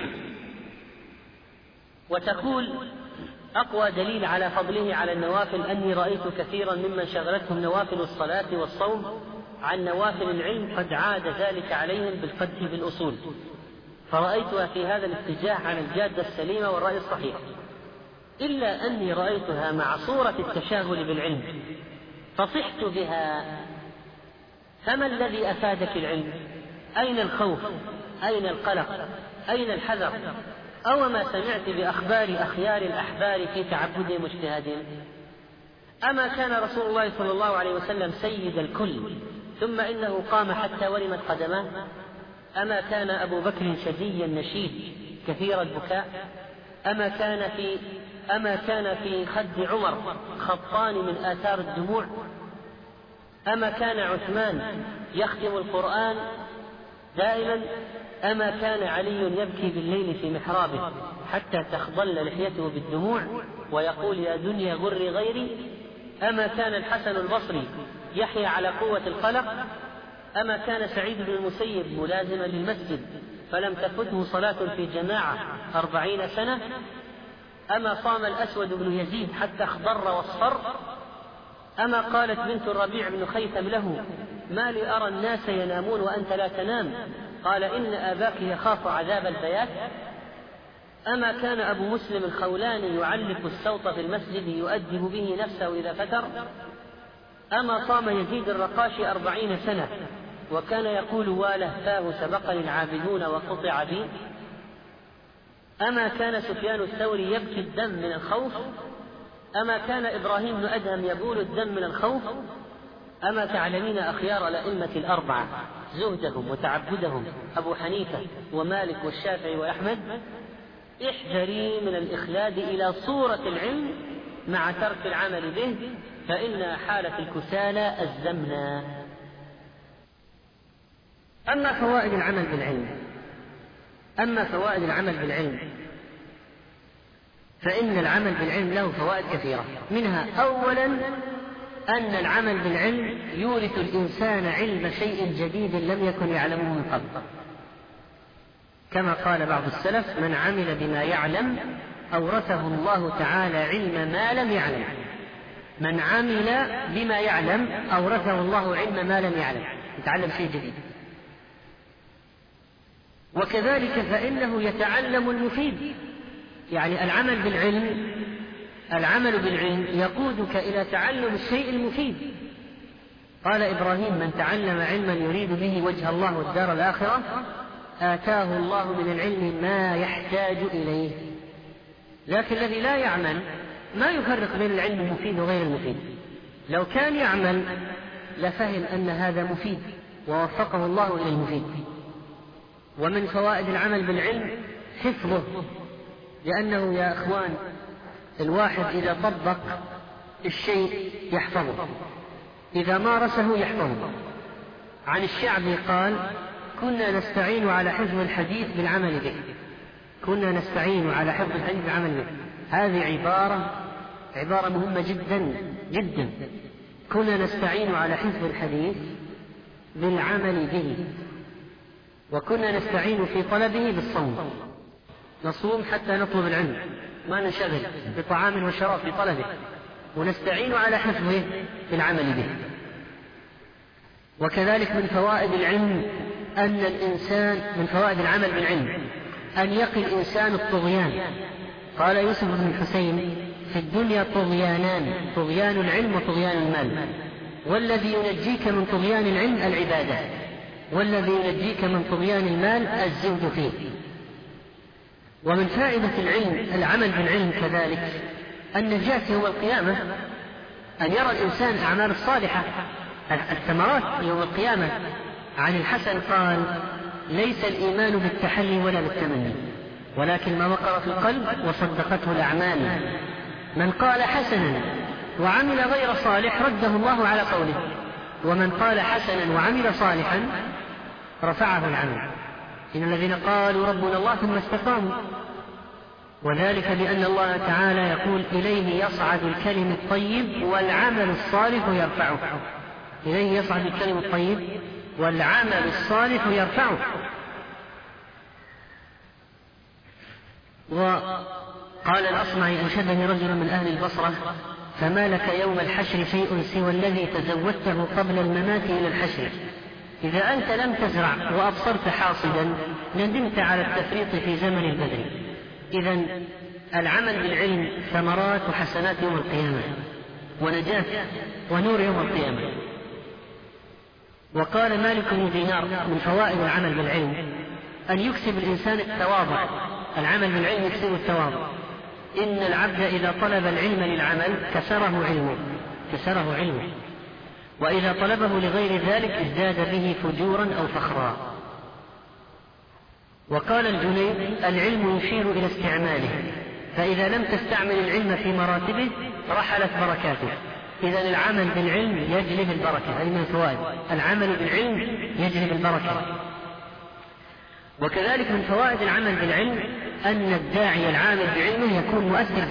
S1: وتقول: أقوى دليل على فضله على النوافل أني رأيت كثيرا ممن شغلتهم نوافل الصلاة والصوم عن نوافل العلم قد عاد ذلك عليهم بالقدح بالأصول، فرأيتها في هذا الاتجاه عن الجادة السليمة والرأي الصحيح، إلا أني رأيتها مع صورة التشاغل بالعلم فصحت بها. فما الذي أفادك العلم؟ أين الخوف؟ أين القلق؟ أين الحذر؟ أو ما سمعت بأخبار أخيار الأحبار في تعبدهم واجتهادهم؟ أما كان رسول الله صلى الله عليه وسلم سيد الكل ثم إنه قام حتى ورمت قدماه؟ أما كان أبو بكر شديا نشيد كثير البكاء؟ أما كان في خد عمر خطان من آثار الدموع؟ أما كان عثمان يختم القرآن دائما؟ أما كان علي يبكي بالليل في محرابه حتى تخضل لحيته بالدموع ويقول: يا دنيا غري غيري؟ أما كان الحسن البصري يحيا على قوة القلق؟ أما كان سعيد بن المسيب ملازما للمسجد فلم تفته صلاة في جماعة 40 سنة؟ أما صام الأسود بن يزيد حتى اخضر واصفر؟ أما قالت بنت الربيع بن خيثم له: ما لي أرى الناس ينامون وأنت لا تنام؟ قال: إن آباك يخاف عذاب البيات. أما كان أبو مسلم الخولاني يعلق الصوت في المسجد يؤدب به نفسه إذا فتر؟ أما صام يزيد الرقاشي 40 سنة وكان يقول: والهفاه سبقني العابدون وقطع بي؟ أما كان سفيان الثوري يبكي الدم من الخوف؟ أما كان إبراهيم بن أدهم يبول الدم من الخوف؟ أما تعلمين أخيار الأئمة الأربعة زهدهم وتعبدهم أبو حنيفة ومالك والشافعي وأحمد؟ احذري من الإخلاد إلى صورة العلم مع ترك العمل به، فإن حالة الكسالى الزمنا. أما فوائد العمل بالعلم فإن العمل بالعلم له فوائد كثيرة، منها أولا أن العمل بالعلم يورث الإنسان علم شيء جديد لم يكن يعلمه من قبل، كما قال بعض السلف: من عمل بما يعلم أورثه الله تعالى علم ما لم يعلم. من عمل بما يعلم أورثه الله علم ما لم يعلم، يتعلم شيء جديد. وكذلك فإنه يتعلم المفيد، يعني العمل بالعلم يقودك إلى تعلم الشيء المفيد. قال إبراهيم: من تعلم علما يريد به وجه الله والدار الآخرة آتاه الله من العلم ما يحتاج إليه. لكن الذي لا يعمل ما يفرق بين العلم المفيد وغير المفيد. لو كان يعمل لفهم أن هذا مفيد ووفقه الله إلى المفيد. ومن فوائد العمل بالعلم حفظه، لأنه يا أخوان الواحد إذا طبق الشيء يحفظه، إذا مارسه يحفظه. عن الشعبي قال: كنا نستعين على حفظ الحديث بالعمل به. هذه عبارة مهمة جدا جدا. كنا نستعين على حفظ الحديث بالعمل به، وكنا نستعين في طلبه بالصوم، نصوم حتى نطلب العلم، ما ننشغل بطعام وشراب في طلبه، ونستعين على حفظه بالعمل به. وكذلك من فوائد العلم أن الإنسان، من فوائد العمل بالعلم أن يقي الإنسان الطغيان. قال يوسف بن الحسين: في الدنيا طغيانان، طغيان العلم وطغيان المال، والذي ينجيك من طغيان العلم العبادة، والذي ينجيك من طغيان المال الزهد فيه. ومن فائدة العلم العمل بالعلم كذلك النجاة يوم القيامة، أن يرى الإنسان أعمال الصالحة الثمرات يوم القيامة. عن الحسن قال: ليس الإيمان بالتحلي ولا بالتمني، ولكن ما وقر في القلب وصدقته الأعمال. من قال حسنا وعمل غير صالح رده الله على قوله، ومن قال حسنا وعمل صالحا رفعه العمل. إن الذين قالوا ربنا الله ثم استقاموا، وذلك بأن الله تعالى يقول: إليه يصعد الكلم الطيب والعمل الصالح يرفعه. إليه يصعد الكلم الطيب والعمل الصالح يرفعه. وقال الأصمعي: أنشدني رجل من أهل البصرة: فما لك يوم الحشر شيء سوى الذي تزودته قبل الممات إلى الحشر. إذا أنت لم تزرع وأبصرت حاصدا ندمت على التفريط في زمن البذر. إذن العمل بالعلم ثمرات وحسنات يوم القيامة، ونجاة ونور يوم القيامة. وقال مالك بن دينار: من فوائد العمل بالعلم أن يكسب الإنسان التواضع. العمل بالعلم يكسب التواضع. إن العبد إذا طلب العلم للعمل كسره علمه، وإذا طلبه لغير ذلك ازداد به فجورا أو فخرا. وقال الجنيد: العلم يشير إلى استعماله، فإذا لم تستعمل العلم في مراتبه رحلت بركاته. إذن العمل بالعلم يجلب البركة. هذه من الفوائد، العمل بالعلم يجلب البركة. وكذلك من فوائد العمل بالعلم أن الداعي العامل بعلمه يكون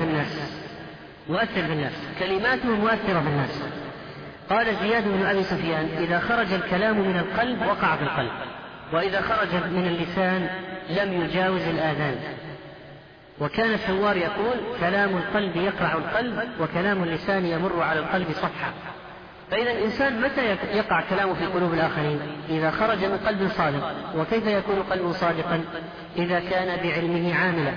S1: مؤثر بالناس، كلماته مؤثرة بالناس. قال زياد بن أبي سفيان: إذا خرج الكلام من القلب وقع في القلب، وإذا خرج من اللسان لم يجاوز الآذان. وكان الثوار يقول: كلام القلب يقرع القلب، وكلام اللسان يمر على القلب صفحة. فإذا الإنسان متى يقع كلامه في قلوب الآخرين؟ إذا خرج من قلب صادق. وكيف يكون قلبه صادقا؟ إذا كان بعلمه عاملا.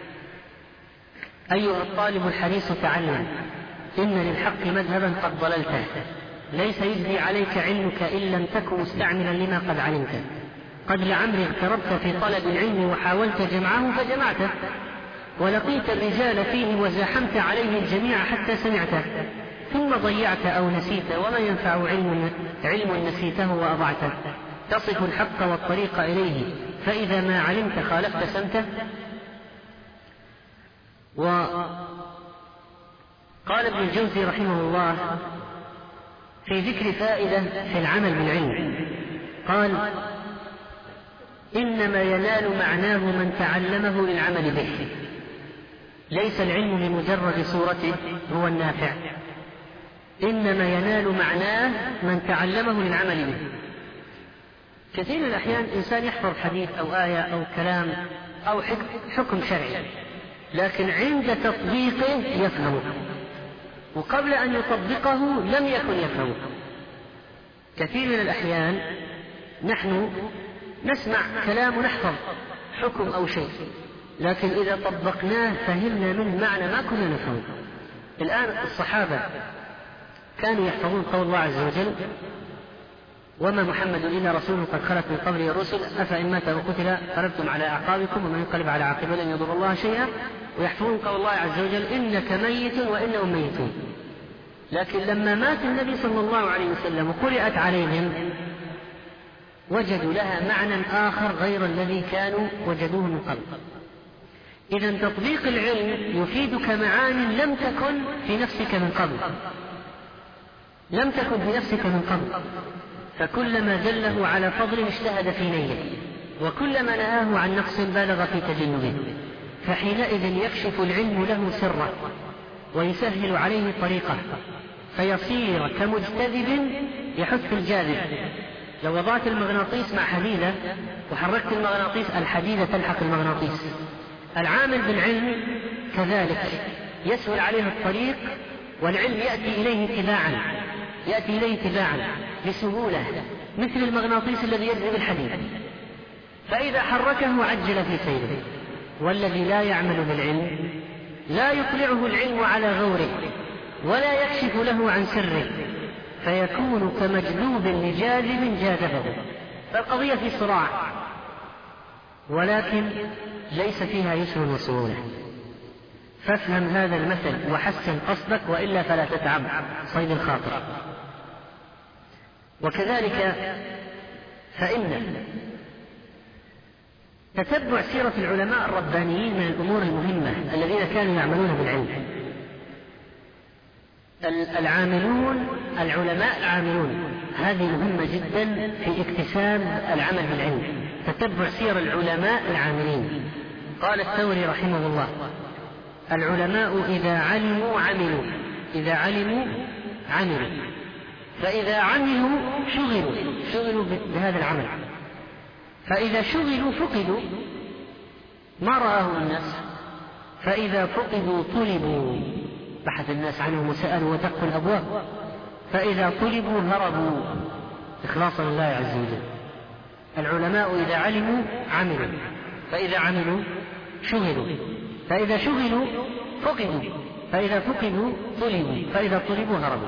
S1: أيها الطالب الحريص تعلم، إن للحق مذهبا قد ضللته، ليس يجزي عليك علمك إن لم تكن مستعملا لما قد علمت. قد لعمري اغتربت في طلب العلم وحاولت جمعه فجمعته، ولقيت الرجال فيه وزاحمت عليه الجميع حتى سمعته، ثم ضيعت أو نسيت. وما ينفع علم نسيته وأضعته. تصف الحق والطريق إليه، فإذا ما علمت خالفت سمته. وقال ابن الجوزي رحمه الله في ذكر فائدة في العمل بالعلم، قال: إنما ينال معناه من تعلمه للعمل به. ليس العلم لمجرد صورته هو النافع، إنما ينال معناه من تعلمه للعمل به. كثير من الأحيان إنسان يحفظ حديث أو آية أو كلام أو حكم شرعي، لكن عند تطبيقه يفهمه، وقبل أن يطبقه لم يكن يفهمه. كثير من الأحيان نحن نسمع كلام ونحفظ حكم أو شيء، لكن إذا طبقناه فهمنا منه معنى ما كنا نفهمه. الآن الصحابة كانوا يحفظون قول الله عز وجل: وما محمد إلا رسول قد خلت من قبله الرسل أفإن مات أو قتل قلبتم على أعقابكم ومن ينقلب على عقبه لن يضر الله شيئا. ويحفظون قول الله عز وجل: إنك ميت وإنهم ميتون. لكن لما مات النبي صلى الله عليه وسلم وقرأت عليهم وجدوا لها معنى آخر غير الذي كانوا وجدوه من قبل. إذن تطبيق العلم يفيدك معان لم تكن في نفسك من قبل، فكلما دله على فضل اجتهد في نيله، وكلما نهاه عن نقص بالغ في تجنبه، فحينئذ يكشف العلم له سره ويسهل عليه طريقه، فيصير كمجتذب يحث الجاذب، لو وضعت المغناطيس مع حديدة وحركت المغناطيس، الحديدة تلحق المغناطيس. العامل بالعلم كذلك يسهل عليه الطريق، والعلم يأتي إليه تباعا بسهولة، مثل المغناطيس الذي يجذب الحديد، فإذا حركه عجل في سيره. والذي لا يعمل بالعلم لا يطلعه العلم على غوره ولا يكشف له عن سره، فيكون كمجذوب لجاذب جاذبه. فالقضية في صراع، ولكن ليس فيها يسر وسهولة. فافهم هذا المثل وحسن قصدك، وإلا فلا تتعب صيد الخاطر. وكذلك فإن تتبع سيرة العلماء الربانيين من الأمور المهمة الذين كانوا يعملون بالعلم. العلماء العاملون هذه مهمة جدا في اكتساب العمل بالعلم، تتبع سير العلماء العاملين. قال الثوري رحمه الله: العلماء إذا علموا عملوا، فإذا عملوا شغلوا بهذا العمل، فإذا شغلوا فقدوا ما رآه الناس، فإذا فقدوا طلبوا بحث الناس عنهم وسألوا ودقوا الأبواب، فإذا طلبوا هربوا إخلاصا لله عز وجل. العلماء إذا علموا عملوا، فإذا عملوا شغلوا، فإذا شغلوا فقدوا، فإذا فقدوا طلبوا، فإذا طلبوا هربوا.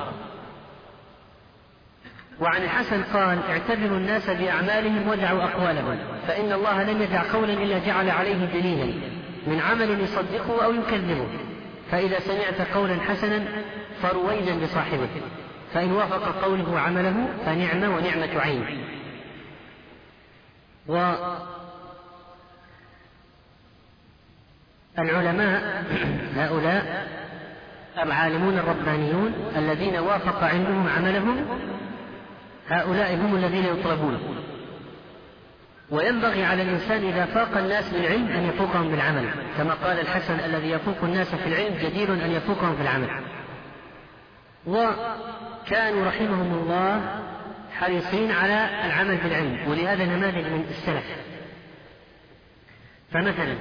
S1: وعن الحسن قال: اعتبروا الناس بأعمالهم ودعوا أقوالهم، فإن الله لم يدع قولا إلا جعل عليه دليلا من عمل يصدقه أو يكذبه، فإذا سمعت قولا حسنا فرويدا بصاحبه، فإن وافق قوله عمله فنعم ونعمة عين. والعلماء هؤلاء العالمون الربانيون الذين وافق علمهم عملهم، هؤلاء هم الذين يطلبون. وينبغي على الإنسان إذا فاق الناس بالعلم أن يفوقهم بالعمل، كما قال الحسن: الذي يفوق الناس في العلم جدير أن يفوقهم في العمل. وكانوا رحمهم الله حريصين على العمل بالعلم، ولهذا نماذج من السلف. فمثلا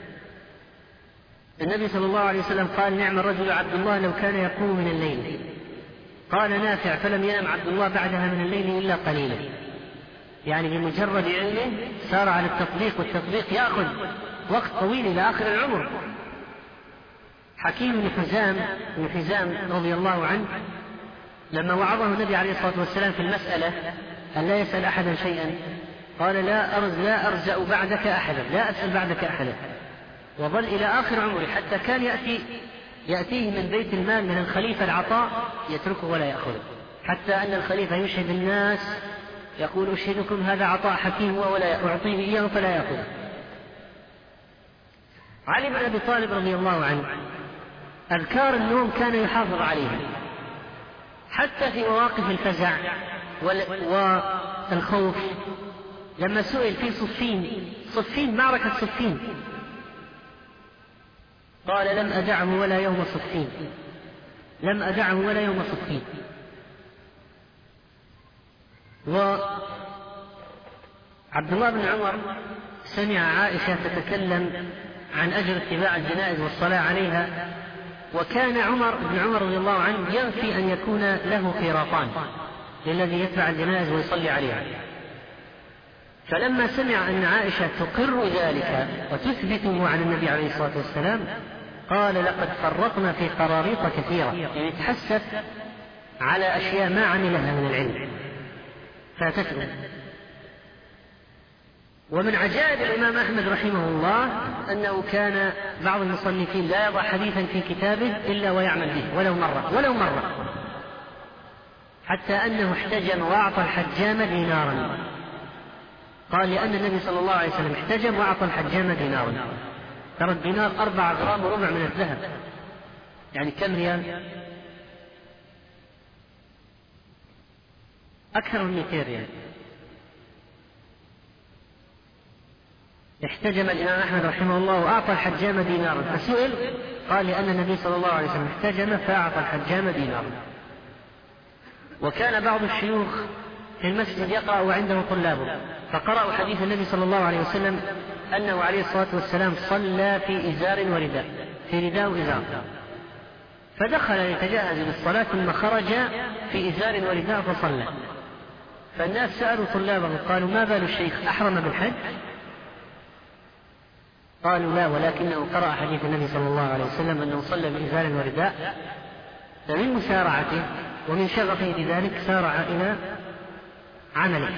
S1: النبي صلى الله عليه وسلم قال: نعم الرجل عبد الله لو كان يقوم من الليل. قال نافع: فلم ينم عبد الله بعدها من الليل إلا قليلا. يعني بمجرد علمه سار على التطبيق، والتطبيق يأخذ وقت طويل إلى آخر العمر. حكيم بن حزام رضي الله عنه لما وعظه النبي عليه الصلاة والسلام في المسألة أن لا يسأل أحدا شيئا، قال: لا أرجأ بعدك أحدا، لا أسأل بعدك أحدا. وظل إلى آخر عمره، حتى كان يأتيه من بيت المال من الخليفة العطاء يتركه ولا يأخذه، حتى أن الخليفة يشهد الناس يقول: أشهدكم هذا عطاء حكيم ولا أعطيه إياه فلا يأخذه. علي بن أبي طالب رضي الله عنه أذكار النوم كان يحافظ عليها حتى في مواقف الفزع والخوف. لما سئل في صفين معركة صفين قال: لم أدعه ولا يوم صفين. وعبد الله بن عمر سمع عائشة تتكلم عن أجر اتباع الجنائز والصلاة عليها، وكان عمر رضي الله عنه ينفي أن يكون له قيراطان للذي يتبع الجنائز ويصلي عليها. فلما سمع أن عائشة تقر ذلك وتثبته عن النبي عليه الصلاة والسلام قال: لقد فرطنا في قراريط كثيرة، يعني يتحسف على أشياء ما عملها من العلم فاتته. ومن عجائب الإمام أحمد رحمه الله أنه كان بعض المصنفين لا يضع حديثا في كتابه إلا ويعمل به ولو مرة، حتى أنه احتجم وأعطى الحجام دينارا. قال: لأن النبي صلى الله عليه وسلم احتجم وأعطى الحجام دينارا. ترى الدينار 4 غرام وربع من الذهب، يعني كم ريال؟ أكثر من 200 ريال. احتجم الإمام أحمد رحمه الله وأعطى الحجام دينارا، فسئل قال: لأن النبي صلى الله عليه وسلم احتجم فأعطى الحجام دينارا. وكان بعض الشيوخ في المسجد يقرأ وعنده طلابه، فقرأوا حديث النبي صلى الله عليه وسلم أنه عليه الصلاة والسلام صلى في إزار ورداء، في رداء وإزار، فدخل يتجهز للصلاة ثم خرج في إزار ورداء فصلى. فالناس سألوا طلابه قالوا: ما بال الشيخ أحرم بالحج؟ قالوا: لا، ولكنه قرأ حديث النبي صلى الله عليه وسلم أنه صلى بإزار ورداء، فمن مسارعته ومن شغفه لذلك سارع إلى عمله.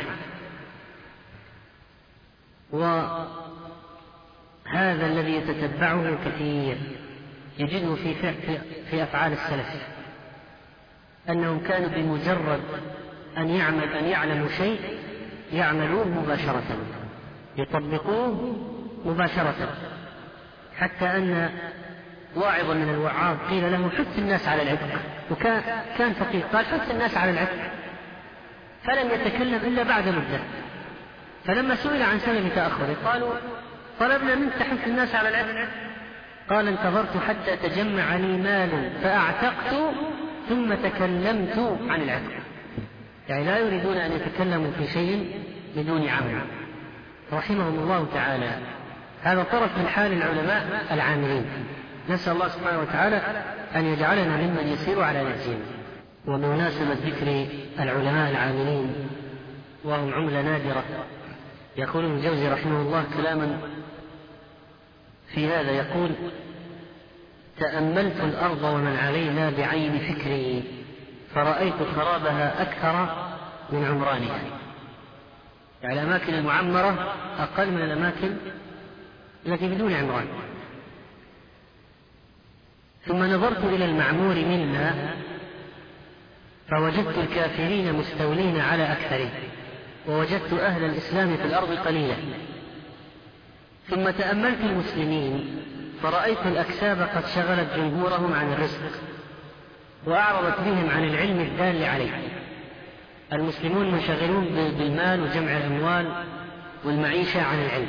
S1: وهذا الذي يتتبعه كثير يجده في أفعال السلف، أنهم كانوا بمجرد أن يعلموا شيء يعملوه مباشرة، يطبقوه مباشرة، حتى أن واعظا من الوعاظ قيل له: حث الناس على العتق، وكان فقيه قال: حث الناس على العتق، فلم يتكلم إلا بعد مدة. فلما سئل عن سبب تأخره قالوا: طلبنا منك تحث الناس على العتق. قال: انتظرت حتى تجمع لي مال فأعتقت ثم تكلمت عن العتق. يعني لا يريدون أن يتكلموا في شيء بدون عمل، رحمهم الله تعالى. هذا طرف من حال العلماء العاملين، نسأل الله سبحانه وتعالى أن يجعلنا ممن يسير على نهجهم. وبمناسبة ذكر العلماء العاملين وهم عملة نادرة، يقول ابن الجوزي رحمه الله كلاما في هذا، يقول: تأملت الأرض ومن علينا بعين فكري فرأيت خرابها أكثر من عمرانها. يعني الأماكن المعمرة أقل من الأماكن التي بدون عمران. ثم نظرت إلى المعمور منها فوجدت الكافرين مستولين على أكثرهم، ووجدت أهل الإسلام في الأرض قليلا. ثم تأملت المسلمين فرأيت الأكساب قد شغلت جمهورهم عن الرزق وأعرضت بهم عن العلم الدال عليه. المسلمون منشغلون بالمال وجمع الأموال والمعيشة عن العلم.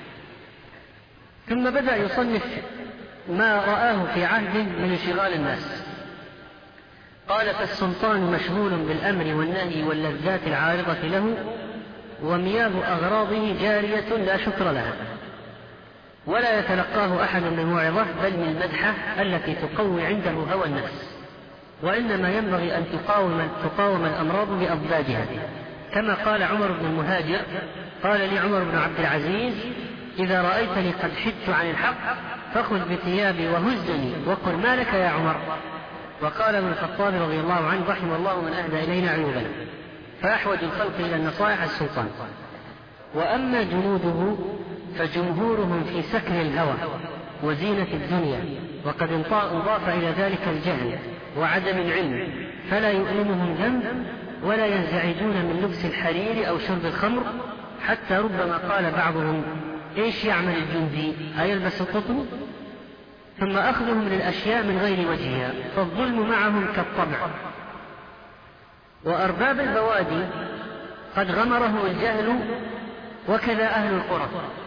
S1: ثم بدأ يصنف ما رآه في عهد من انشغال الناس. قال: فالسلطان مشغول بالأمر والنهي واللذات العارضة له، ومياه أغراضه جارية لا شكر لها، ولا يتلقاه أحد من موعظة بل من المدحة التي تقوي عنده هوى النفس، وإنما ينبغي أن تقاوم الأمراض بأضدادها، كما قال عمر بن المهاجر: قال لي عمر بن عبد العزيز: إذا رأيتني قد حدت عن الحق فخذ بثيابي وهزني وقل: ما لك يا عمر؟ وقال ابن الخطاب رضي الله عنه: رحم الله من أهدى إلينا عيوبنا، فأحوج الخلق إلى النصائح السلطان. وأما جنوده فجمهورهم في سكن الهوى وزينة الدنيا، وقد انضاف إلى ذلك الجهل وعدم العلم، فلا يؤلمهم ذنب ولا ينزعجون من لبس الحرير أو شرب الخمر، حتى ربما قال بعضهم: إيش يعمل الجندي؟ أيلبس القطن؟ ثم أخذهم للأشياء من غير وجهها، فالظلم معهم كالطبع. وأرباب البوادي قد غمرهم الجهل، وكذا أهل القرى.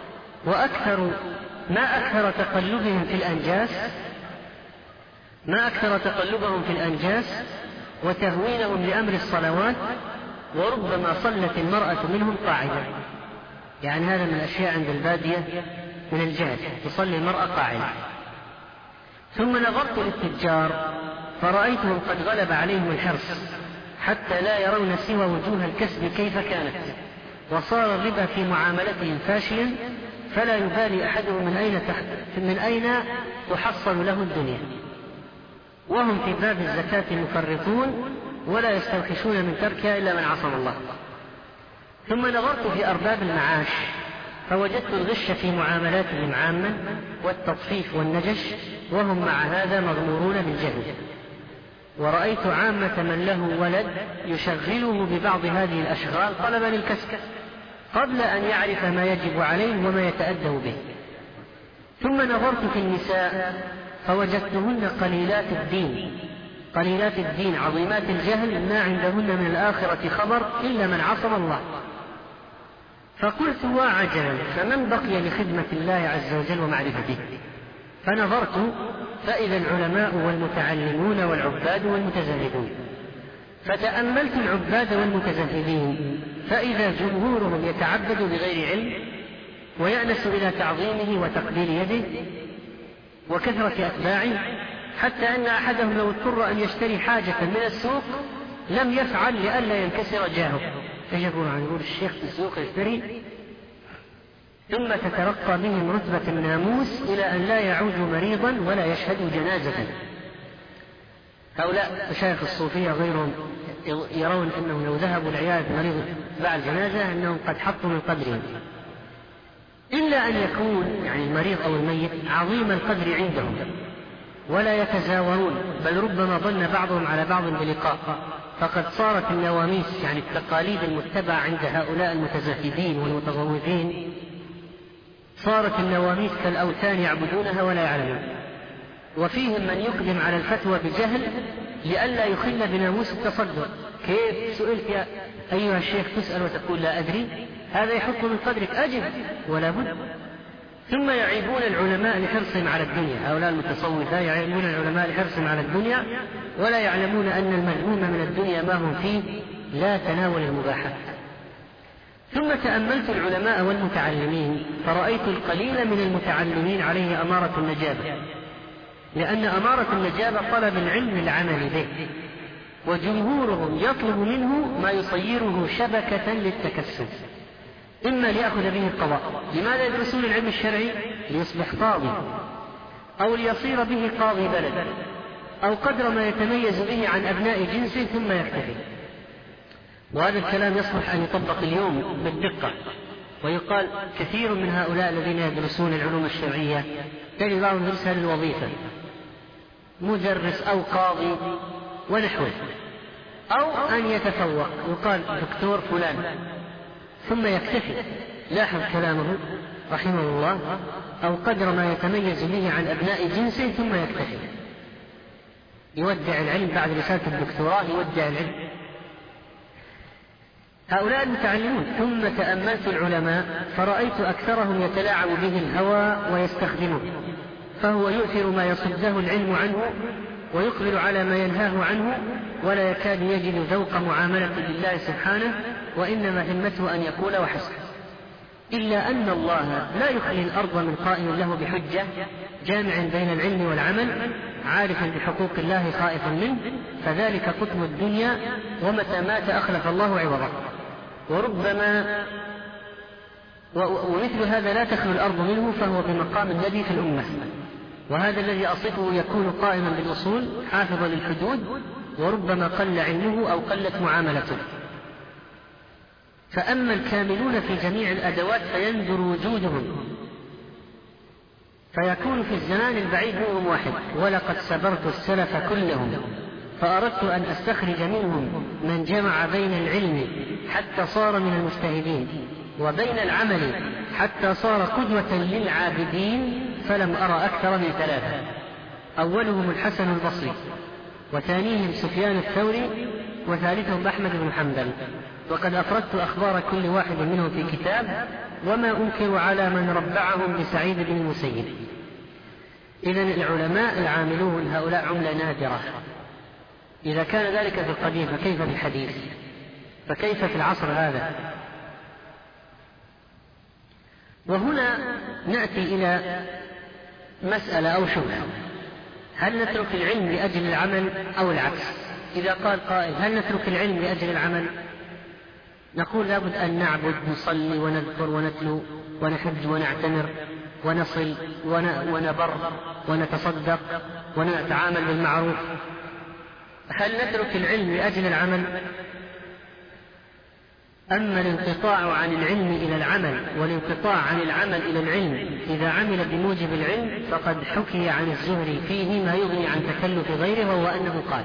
S1: ما أكثر تقلبهم في الأنجاس وتهوينهم لأمر الصلوات، وربما صلت المرأة منهم قاعدة. يعني هذا من الأشياء عند البادية من الجهل، تصلي المرأة قاعدة. ثم نظرت للتجار فرأيتهم قد غلب عليهم الحرص حتى لا يرون سوى وجوه الكسب كيف كانت، وصار الربا في معاملتهم فاشيا، فلا يبالي أحدهم من أين تحصل له الدنيا، وهم في باب الزكاة مفرطون ولا يستوحشون من تركها إلا من عصم الله. ثم نظرت في أرباب المعاش فوجدت الغش في معاملاتهم عاما والتطفيف والنجش، وهم مع هذا مغمورون بالجهل. ورأيت عامة من له ولد يشغله ببعض هذه الأشغال طلبا للكسب قبل أن يعرف ما يجب عليه وما يتأدب به. ثم نظرت في النساء فوجدتهن قليلات الدين عظيمات الجهل، ما عندهن من الآخرة خبر إلا من عصم الله. فقلت: وعجلا، فمن بقي لخدمة الله عز وجل ومعرفته؟ فنظرت فإذا العلماء والمتعلمون والعباد والمتزهدون.
S2: فتأملت العباد والمتزهدين فإذا جمهورهم يتعبد بغير علم ويأنس إلى تعظيمه وتقبيل يده وكثرة أتباعه، حتى أن أحدهم لو اضطر أن يشتري حاجة من السوق لم يفعل لئلا ينكسر جاهه، يجبون عن يقول الشيخ في السوق يشتري، ثم تترقى بهم رتبة الناموس إلى أن لا يعودوا مريضا ولا يشهدوا جنازة. هؤلاء مشايخ الصوفية غيرهم يرون أنه لو ذهبوا لعيادة مريض بعد الجنازة أنهم قد حطوا من قدرهم، إلا أن يكون يعني المريض أو الميت عظيم القدر عندهم ولا يتزاورون، بل ربما ظن بعضهم على بعض بلقاء، فقد صارت النواميس يعني التقاليد المتبعة عند هؤلاء المتزهدين والمتغوثين صارت النواميس كالأوثان يعبدونها ولا يعلمون. وفيهم من يقدم على الفتوى بجهل لئلا يخل بناموس التصدق، كيف سئلت يا أيها الشيخ تسأل وتقول لا أدري، هذا يحط من قدرك أجب ولا بد. ثم يعيبون العلماء لحرصهم على الدنيا، هؤلاء المتصوفة يعيبون العلماء لحرصهم على الدنيا ولا يعلمون أن المذموم من الدنيا ما هم فيه لا تناول المباحات. ثم تأملت العلماء والمتعلمين فرأيت القليل من المتعلمين عليه أمارة النجابة، لأن أمارة النجابة طلب العلم العمل به، وجمهورهم يطلب منه ما يصيره شبكة للتكسب، إما ليأخذ به القضاء. لماذا يدرسون العلم الشرعي؟ ليصبح قاضي، أو ليصير به قاضي بلد، أو قدر ما يتميز به عن أبناء جنسه ثم يكتفي. وهذا الكلام يصلح أن يطبق اليوم بالدقة، ويقال كثير من هؤلاء الذين يدرسون العلوم الشرعية تجد بعضهم يدرسها للوظيفة، مدرس أو قاضي ونحوه، أو أن يتفوق يقال دكتور فلان ثم يكتفي. لاحظ كلامه رحمه الله، أو قدر ما يتميز به عن أبناء جنسه ثم يكتفي، يودع العلم بعد رسالة الدكتوراه، يودع العلم. هؤلاء المتعلمون. ثم تأملت العلماء فرأيت أكثرهم يتلاعب به الهوى ويستخدمه، فهو يؤثر ما يصده العلم عنه ويقبل على ما ينهاه عنه، ولا يكاد يجد ذوق معاملة لله سبحانه، وإنما همته أن يقول وحسب. إلا أن الله لا يخلي الأرض من قائم له بحجة، جامع بين العلم والعمل، عارف بحقوق الله خائف منه، فذلك قطب الدنيا، ومتى مات أخلف الله عوضه. ومثل هذا لا تخلو الأرض منه، فهو بمقام الذي في الأمة، وهذا الذي أصفه يكون قائما بالأصول حافظا للحدود، وربما قل علمه أو قلت معاملته. فأما الكاملون في جميع الأدوات فيندر وجودهم، فيكون في الزمان البعيد منهم واحد. ولقد سبرت السلف كلهم فأردت أن أستخرج منهم من جمع بين العلم حتى صار من المجتهدين، وبين العمل حتى صار قدوة للعابدين، فلم أرى أكثر من ثلاثة: أولهم الحسن البصري، وثانيهم سفيان الثوري، وثالثهم أحمد بن حنبل. وقد أفردت أخبار كل واحد منهم في كتاب، وما أنكر على من ربعهم بسعيد بن المسيب. إذن العلماء العاملون هؤلاء عملة نادرة. إذا كان ذلك في القديم فكيف في الحديث؟ فكيف في العصر هذا؟ وهنا نأتي إلى مسألة أو شبهة: هل نترك العلم لأجل العمل أو العكس؟ إذا قال قائل هل نترك العلم لأجل العمل؟ نقول لابد أن نعبد، نصلي ونذكر ونتلو ونحج ونعتمر ونصل ونبر ونتصدق ونتعامل بالمعروف. هل نترك العلم لأجل العمل؟ أما الانقطاع عن العلم إلى العمل والانقطاع عن العمل إلى العلم إذا عمل بموجب العلم فقد حكي عن الزهري فيه ما يغني عن تكلف غيره، وهو أنه قال: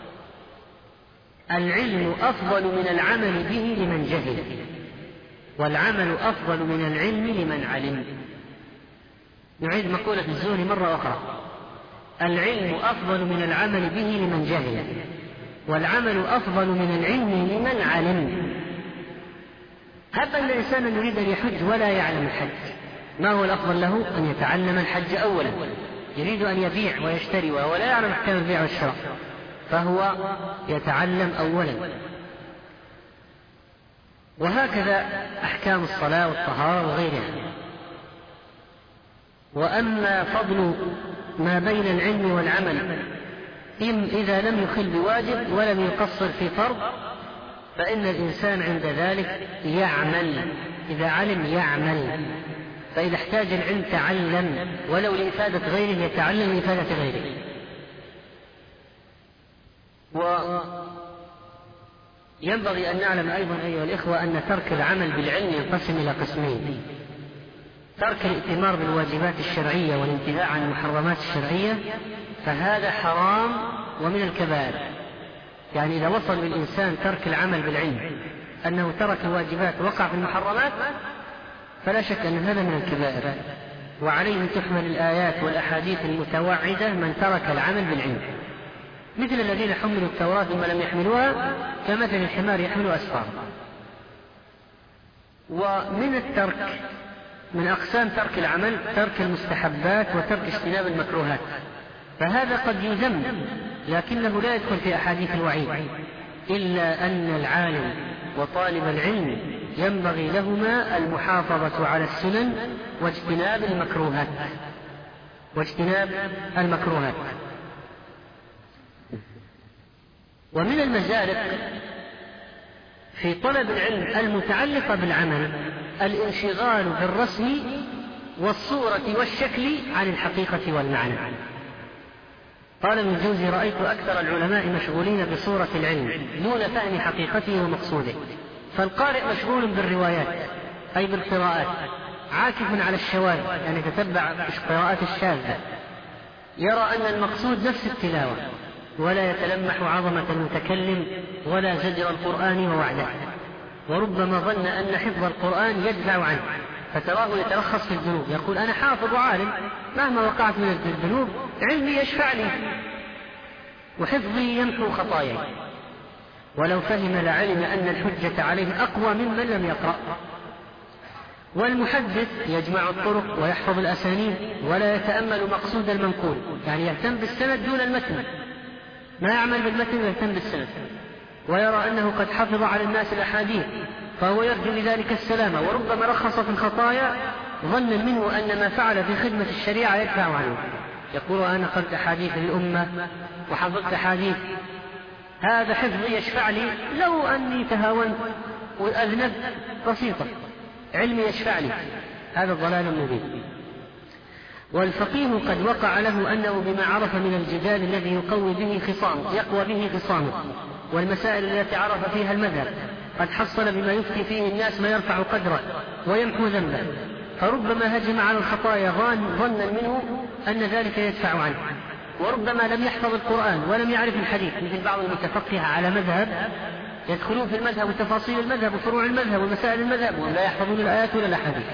S2: العلم أفضل من العمل به لمن جهل، والعمل أفضل من العلم لمن علم. نعيد مقولة الزهري مرة أخرى: العلم أفضل من العمل به لمن جهل، والعمل أفضل من العلم لمن علم. هذا الإنسان يريد أن يحج ولا يعلم الحج، ما هو الأفضل له؟ أن يتعلم الحج أولا. يريد أن يبيع ويشتري ولا يعلم أحكام البيع والشراء، فهو يتعلم أولا. وهكذا أحكام الصلاة والطهارة وغيرها. وأما فضل ما بين العلم والعمل إذا لم يخل بواجب ولم يقصر في فرض، فإن الإنسان عند ذلك يعمل. إذا علم يعمل، فإذا احتاج العلم تعلم، ولو لإفادة غيره يتعلم لإفادة غيره. وينبغي أن نعلم أيضا أيها الإخوة أن ترك العمل بالعلم ينقسم إلى قسمين: ترك الائتمار بالواجبات الشرعية والانتهاء عن المحرمات الشرعية، فهذا حرام ومن الكبائر. يعني إذا وصل بالإنسان ترك العمل بالعلم أنه ترك الواجبات وقع في المحرمات، فلا شك أن هذا من الكبائر، وعليه تحمل الآيات والأحاديث المتوعدة من ترك العمل بالعلم، مثل الذين حملوا التوراة ثم لم يحملوها كمثل الحمار يحمل أسفارا. ومن الترك، من أقسام ترك العمل، ترك المستحبات وترك اجتناب المكروهات، فهذا قد يذم لكنه لا يدخل في أحاديث الوعيد، إلا أن العالم وطالب العلم ينبغي لهما المحافظة على السنن واجتناب المكروهات. ومن المزالق في طلب العلم المتعلقة بالعمل الانشغال بالرسم والصورة والشكل عن الحقيقة والمعنى. قال ابن الجوزي: رأيت أكثر العلماء مشغولين بصورة العلم دون فهم حقيقته ومقصوده، فالقارئ مشغول بالروايات أي بالقراءات، عاكف على الشواذ يعني يتتبع القراءات الشاذة، يرى أن المقصود نفس التلاوة، ولا يتلمح عظمة المتكلم ولا زجر القرآن ووعده، وربما ظن أن حفظ القرآن يدفع عنه، فتراه يترخص في الذنوب، يقول: أنا حافظ عالم مهما وقعت من الذنوب علمي يشفع لي وحفظي يمحو خطاياي. ولو فهم لعلم أن الحجة عليه أقوى ممن لم يقرأ. والمحدث يجمع الطرق ويحفظ الأسانيد ولا يتأمل مقصود المنقول، يعني يهتم بالسند دون المتن، ما يعمل بالمتن ويهتم بالسند، ويرى أنه قد حفظ على الناس الأحاديث فهو يرجو بذلك السلامة، وربما رخص في الخطايا ظنا منه أن ما فعل في خدمة الشريعة يدفع عنه، يقول: أنا قلت أحاديث للأمة وحفظت أحاديث، هذا حفظي يشفع لي، لو أني تهاونت وأذنبت بسيطة، علمي يشفع لي. هذا ضلال مبين. والفقيه قد وقع له أنه بما عرف من الجدال الذي يقوي به خصامه والمسائل التي عرف فيها المذهب، قد حصل بما يفتي فيه الناس ما يرفع قدره ويمحو ذنبه، فربما هجم على الخطايا ظنا منه أن ذلك يدفع عنه، وربما لم يحفظ القرآن ولم يعرف الحديث، مثل بعض المتفقه على مذهب يدخلون في المذهب وتفاصيل المذهب وفروع المذهب ومسائل المذهب ولا يحفظون الآيات ولا الأحاديث،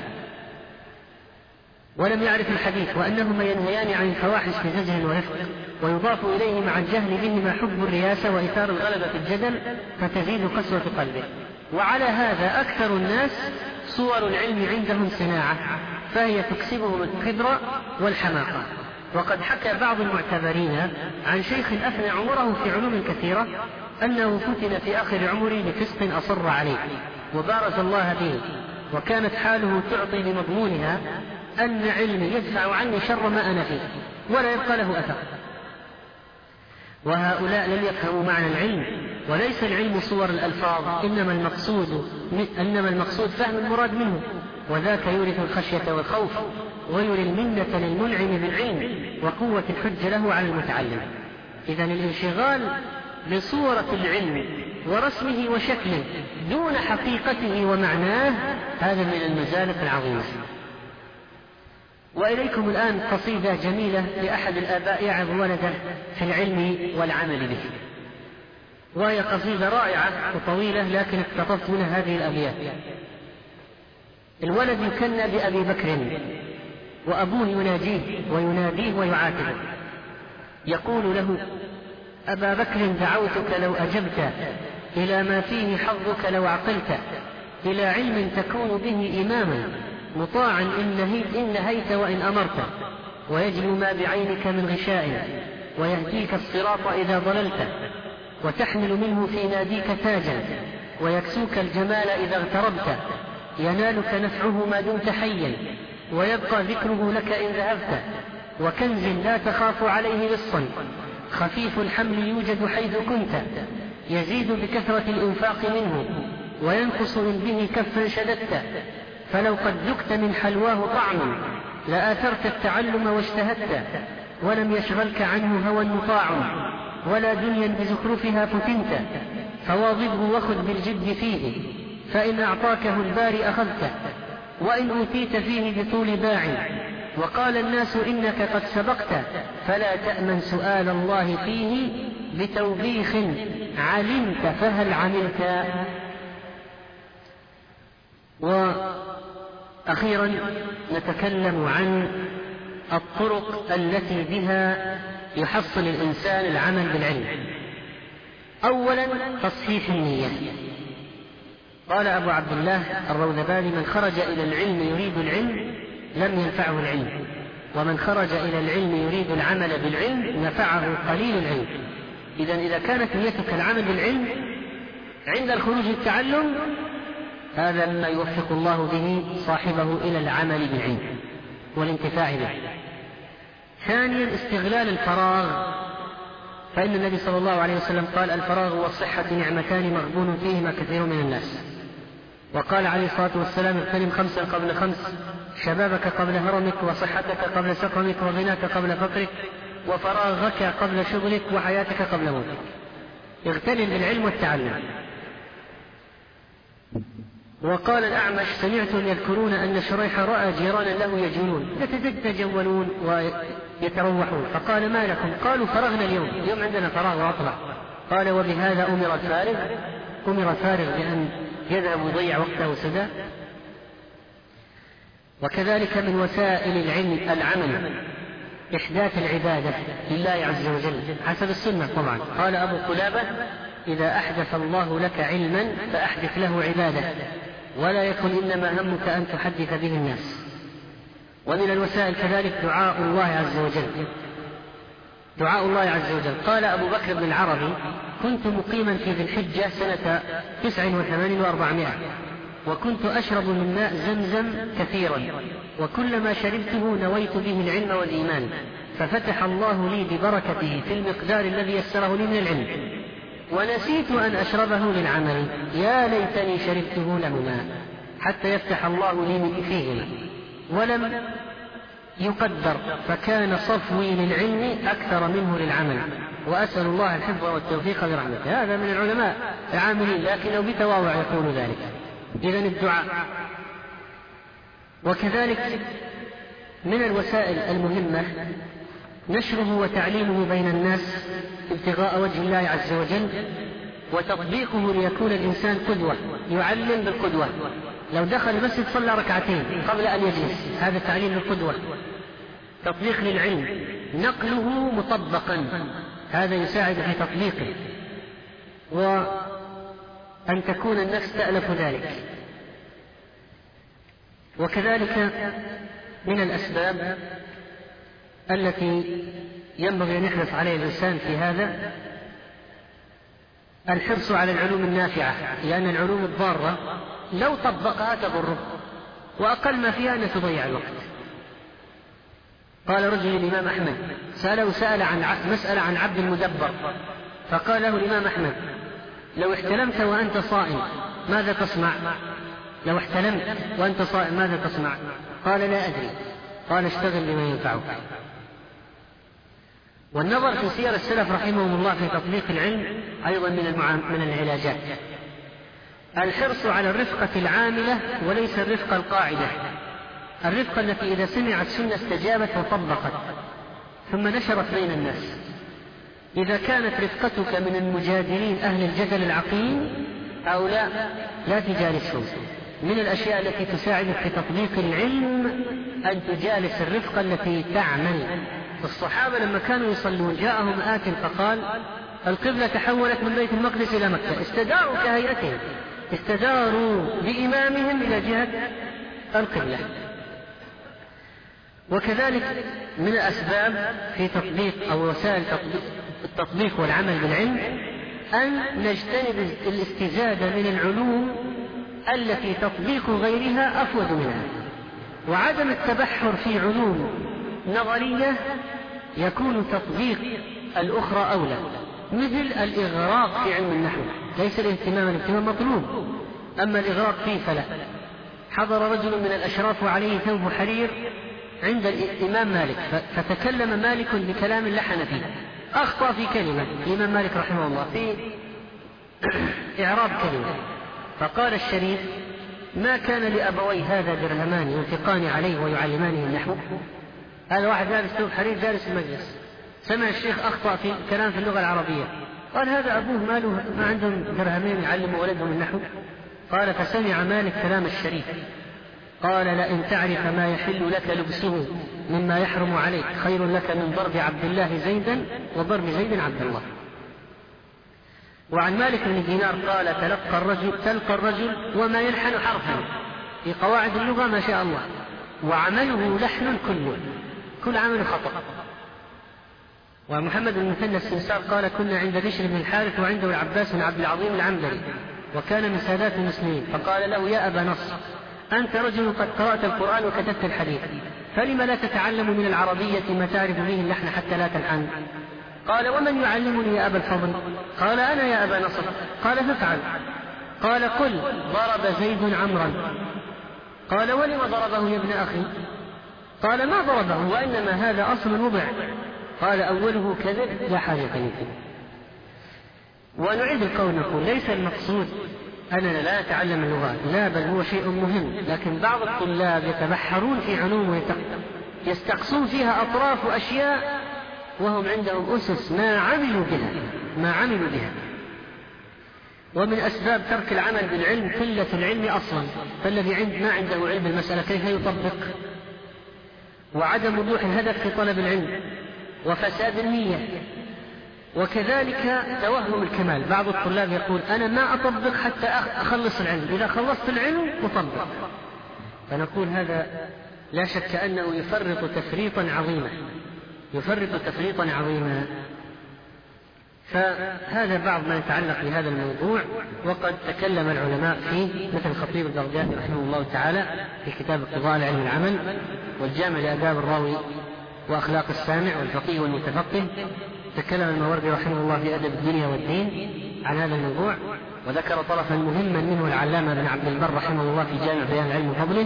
S2: ولم يعرف الحديث، وأنهما ينهيان عن الفواحش بزجر ورفق، ويضاف إليه مع الجهل بهما حب الرياسة وإثار الغلبة في الجدل فتزيد قسوة قلبه. وعلى هذا أكثر الناس صور العلم عندهم صناعة، فهي تكسبهم الكبر والحماقة. وقد حكى بعض المعتبرين عن شيخ أفنى عمره في علوم كثيرة أنه فتن في آخر عمره لفسق أصر عليه وبارز الله به، وكانت حاله تعطي بمضمونها أن علمي يدفع عني شر ما أنا فيه ولا يبقى له أثر. وهؤلاء لم يفهموا معنى العلم، وليس العلم صور الألفاظ، إنما المقصود فهم المراد منه، وذاك يورث الخشية والخوف ويري المنة للمنعم بالعلم وقوة الحجة له على المتعلم. إذن الانشغال بصورة العلم ورسمه وشكله دون حقيقته ومعناه هذا من المزالق العظيمة. وإليكم الآن قصيدة جميلة لأحد الآباء يعظ ولده في العلم والعمل به، وهي قصيدة رائعة وطويلة لكن اقتطفت منها هذه الأبيات. الولد يكنى بأبي بكر وأبوه يناديه ويعاتبه، يقول له: أبا بكر دعوتك لو أجبت، إلى ما فيه حظك لو عقلت، إلى علم تكون به إماما مطاعا إن نهيت وإن أمرت، ويجلو ما بعينك من غشاء، ويهديك الصراط إذا ضللت، وتحمل منه في ناديك تاجا، ويكسوك الجمال إذا اغتربت، ينالك نفعه ما دمت حيا، ويبقى ذكره لك إن ذهبت، وكنز لا تخاف عليه لصا، خفيف الحمل يوجد حيث كنت، يزيد بكثرة الإنفاق منه، وينقص إن به كفا شددت، فلو قد ذقت من حلواه طعم لآثرت التعلم واشتهدت، ولم يشغلك عنه هوى مطاع، ولا دنيا بزخرفها فتنت، فواظبه وخذ بالجد فيه، فإن أعطاكه الباري أخذته، وإن أوتيت فيه بطول باع، وقال الناس إنك قد سبقت، فلا تأمن سؤال الله فيه، بتوبيخ علمت فهل عملت. وأخيرا نتكلم عن الطرق التي بها يحصل الإنسان العمل بالعلم. أولا تصحيح النية. قال أبو عبد الله الروذباني: من خرج إلى العلم يريد العلم لم ينفعه العلم، ومن خرج إلى العلم يريد العمل بالعلم نفعه قليل العلم. إذا كانت نيتك العمل بالعلم عند الخروج للتعلم، هذا مما يوفق الله به صاحبه إلى العمل بالعلم والانتفاع به. ثانيا استغلال الفراغ، فإن النبي صلى الله عليه وسلم قال: الفراغ والصحة نعمتان مغبون فيهما كثير من الناس. وقال عليه الصلاة والسلام: اغتنم 5 قبل 5، شبابك قبل هرمك، وصحتك قبل سقمك، وغناك قبل فقرك، وفراغك قبل شغلك، وحياتك قبل موتك. اغتنم بالعلم والتعلم. وقال الأعمش: سمعتم يذكرون أن شريح رأى جيرانا له يجولون يتجولون ويتروحون، فقال: ما لكم؟ قالوا: فرغنا اليوم عندنا فراغ وأطلع. قال: وبهذا أمر الفارغ بأن يذهب ويضيع وقته سدى. وكذلك من وسائل العمل إحداث العبادة لله عز وجل حسب السنة طبعا. قال أبو قلابة: إذا أحدث الله لك علما فأحدث له عبادة، ولا يكن إنما همك أن تحدث به الناس. ومن الوسائل كذلك دعاء الله عز وجل. قال أبو بكر بن العربي: كنت مقيما في ذي الحجة سنة 89 و400، وكنت أشرب من ماء زمزم كثيرا، وكلما شربته نويت به العلم والإيمان، ففتح الله لي ببركته في المقدار الذي يسره لي من العلم، ونسيت أن أشربه للعمل، يا ليتني شربته لهما حتى يفتح الله لي فيهما، ولم يقدر، فكان صفوي للعلم أكثر منه للعمل، وأسأل الله الحفظ والتوفيق برحمته. هذا من العلماء العاملين، لكنه بتواضع يقول ذلك. إذن الدعاء. وكذلك من الوسائل المهمة نشره وتعليمه بين الناس ابتغاء وجه الله عز وجل، وتطبيقه ليكون الإنسان قدوة، يعلم بالقدوة. لو دخل المسجد صلى ركعتين قبل أن يجلس، هذا تعليم بالقدوة. تطبيق للعلم، نقله مطبقا، هذا يساعد في تطبيقه، وأن تكون النفس تألف ذلك. وكذلك من الأسباب التي ينبغي أن يحرص عليها الإنسان في هذا الحرص على العلوم النافعة، لأن العلوم الضارة لو طبقها تضره، وأقل ما فيها أن تضيع الوقت. قال رجل الإمام أحمد، سأل عن مسألة عن عبد المدبر، فقال له الإمام أحمد: لو احتلمت وأنت صائم ماذا تصنع؟ لو احتلمت وأنت صائم ماذا تصنع؟ قال: لا أدري. قال: اشتغل بما ينفعك. والنظر في سير السلف رحمهم الله في تطبيق العلم أيضا من العلاجات. الحرص على الرفقة العاملة وليس الرفقة القاعدة، الرفقة التي إذا سمعت سنة استجابت وطبقت ثم نشرت بين الناس. إذا كانت رفقتك من المجادلين أهل الجدل العقيم هؤلاء لا تجالسهم. من الأشياء التي تساعدك في تطبيق العلم أن تجالس الرفقة التي تعمل. الصحابة لما كانوا يصلون جاءهم آت فقال: القبلة تحولت من بيت المقدس إلى مكة، استداروا كهيئتهم، استداروا بإمامهم إلى جهة القبلة. وكذلك من الأسباب في تطبيق أو وسائل التطبيق والعمل بالعلم أن نجتنب الاستزادة من العلوم التي تطبيق غيرها أفوض منها، وعدم التبحر في علوم نظرية يكون تطبيق الأخرى أولى، مثل الإغراق في علم النحو. ليس الاهتمام مطلوب، أما الإغراق فيه فلا. حضر رجل من الأشراف وعليه ثوب حرير عند الإمام مالك، فتكلم مالك بكلام لحن فيه، أخطأ في كلمة الإمام مالك رحمه الله في إعراب كلمة، فقال الشريف: ما كان لأبوي هذا درهمان ينفقان عليه ويعلمانه النحو؟ هذا واحد لابس ثوب حرير جالس في المجلس، سمع الشيخ أخطأ في كلام في اللغة العربية، قال: هذا أبوه ماله ما عندهم درهمين يعلموا ولدهم النحو؟ قال: فسمع مالك كلام الشريف، قال: لئن تعرف ما يحل لك لبسه مما يحرم عليك خير لك من ضرب عبد الله زيدا وضرب زيد عبد الله. وعن مالك بن دينار قال: تلقى الرجل وما يلحن حرفا، في قواعد اللغة ما شاء الله، وعمله لحن كل عمل خطأ. ومحمد بن مثنى السمسار قال: كنا عند بشر بن الحارث وعنده العباس بن عبد العظيم العنبري، وكان من سادات المسلمين، فقال له: يا أبا نصر، أنت رجل قد قرأت القرآن وكتبت الحديث، فلم لا تتعلم من العربية ما تعرف به اللحن حتى لا تلحن؟ قال: ومن يعلمني يا أبا الفضل؟ قال: أنا يا أبا نصر. قال: فافعل. قال: قل: ضرب زيد عمرا. قال: ولم ضربه يا ابن أخي؟ قال: ما ضربه، وإنما هذا أصل وضع. قال: أوله كذب لا حاجة لي فيه. ونعيد القول نقول: ليس المقصود أننا لا نتعلم اللغات، لا، بل هو شيء مهم، لكن بعض الطلاب يتبحرون في علوم ويستقصون فيها أطراف وأشياء وهم عندهم أسس ما عملوا بها. ومن أسباب ترك العمل بالعلم قلة العلم أصلا، فالذي ما عنده علم بالمسألة كيف يطبق؟ وعدم وضوح الهدف في طلب العلم، وفساد النية، وكذلك توهم الكمال. بعض الطلاب يقول: أنا ما أطبق حتى أخلص العلم، إذا خلصت العلم أطبق. فنقول هذا لا شك أنه يفرط تفريطا عظيما. فهذا بعض ما يتعلق بهذا الموضوع، وقد تكلم العلماء فيه، مثل الخطيب البغدادي رحمه الله تعالى في كتاب اقتضاء العلم العمل، والجامع لآداب الراوي وأخلاق السامع، والفقيه والمتفقه. تكلم الماوردي رحمه الله في أدب الدنيا والدين عن هذا الموضوع، وذكر طرفا مهما منه العلامة بن عبد البر رحمه الله في جامع بيان العلم وفضله.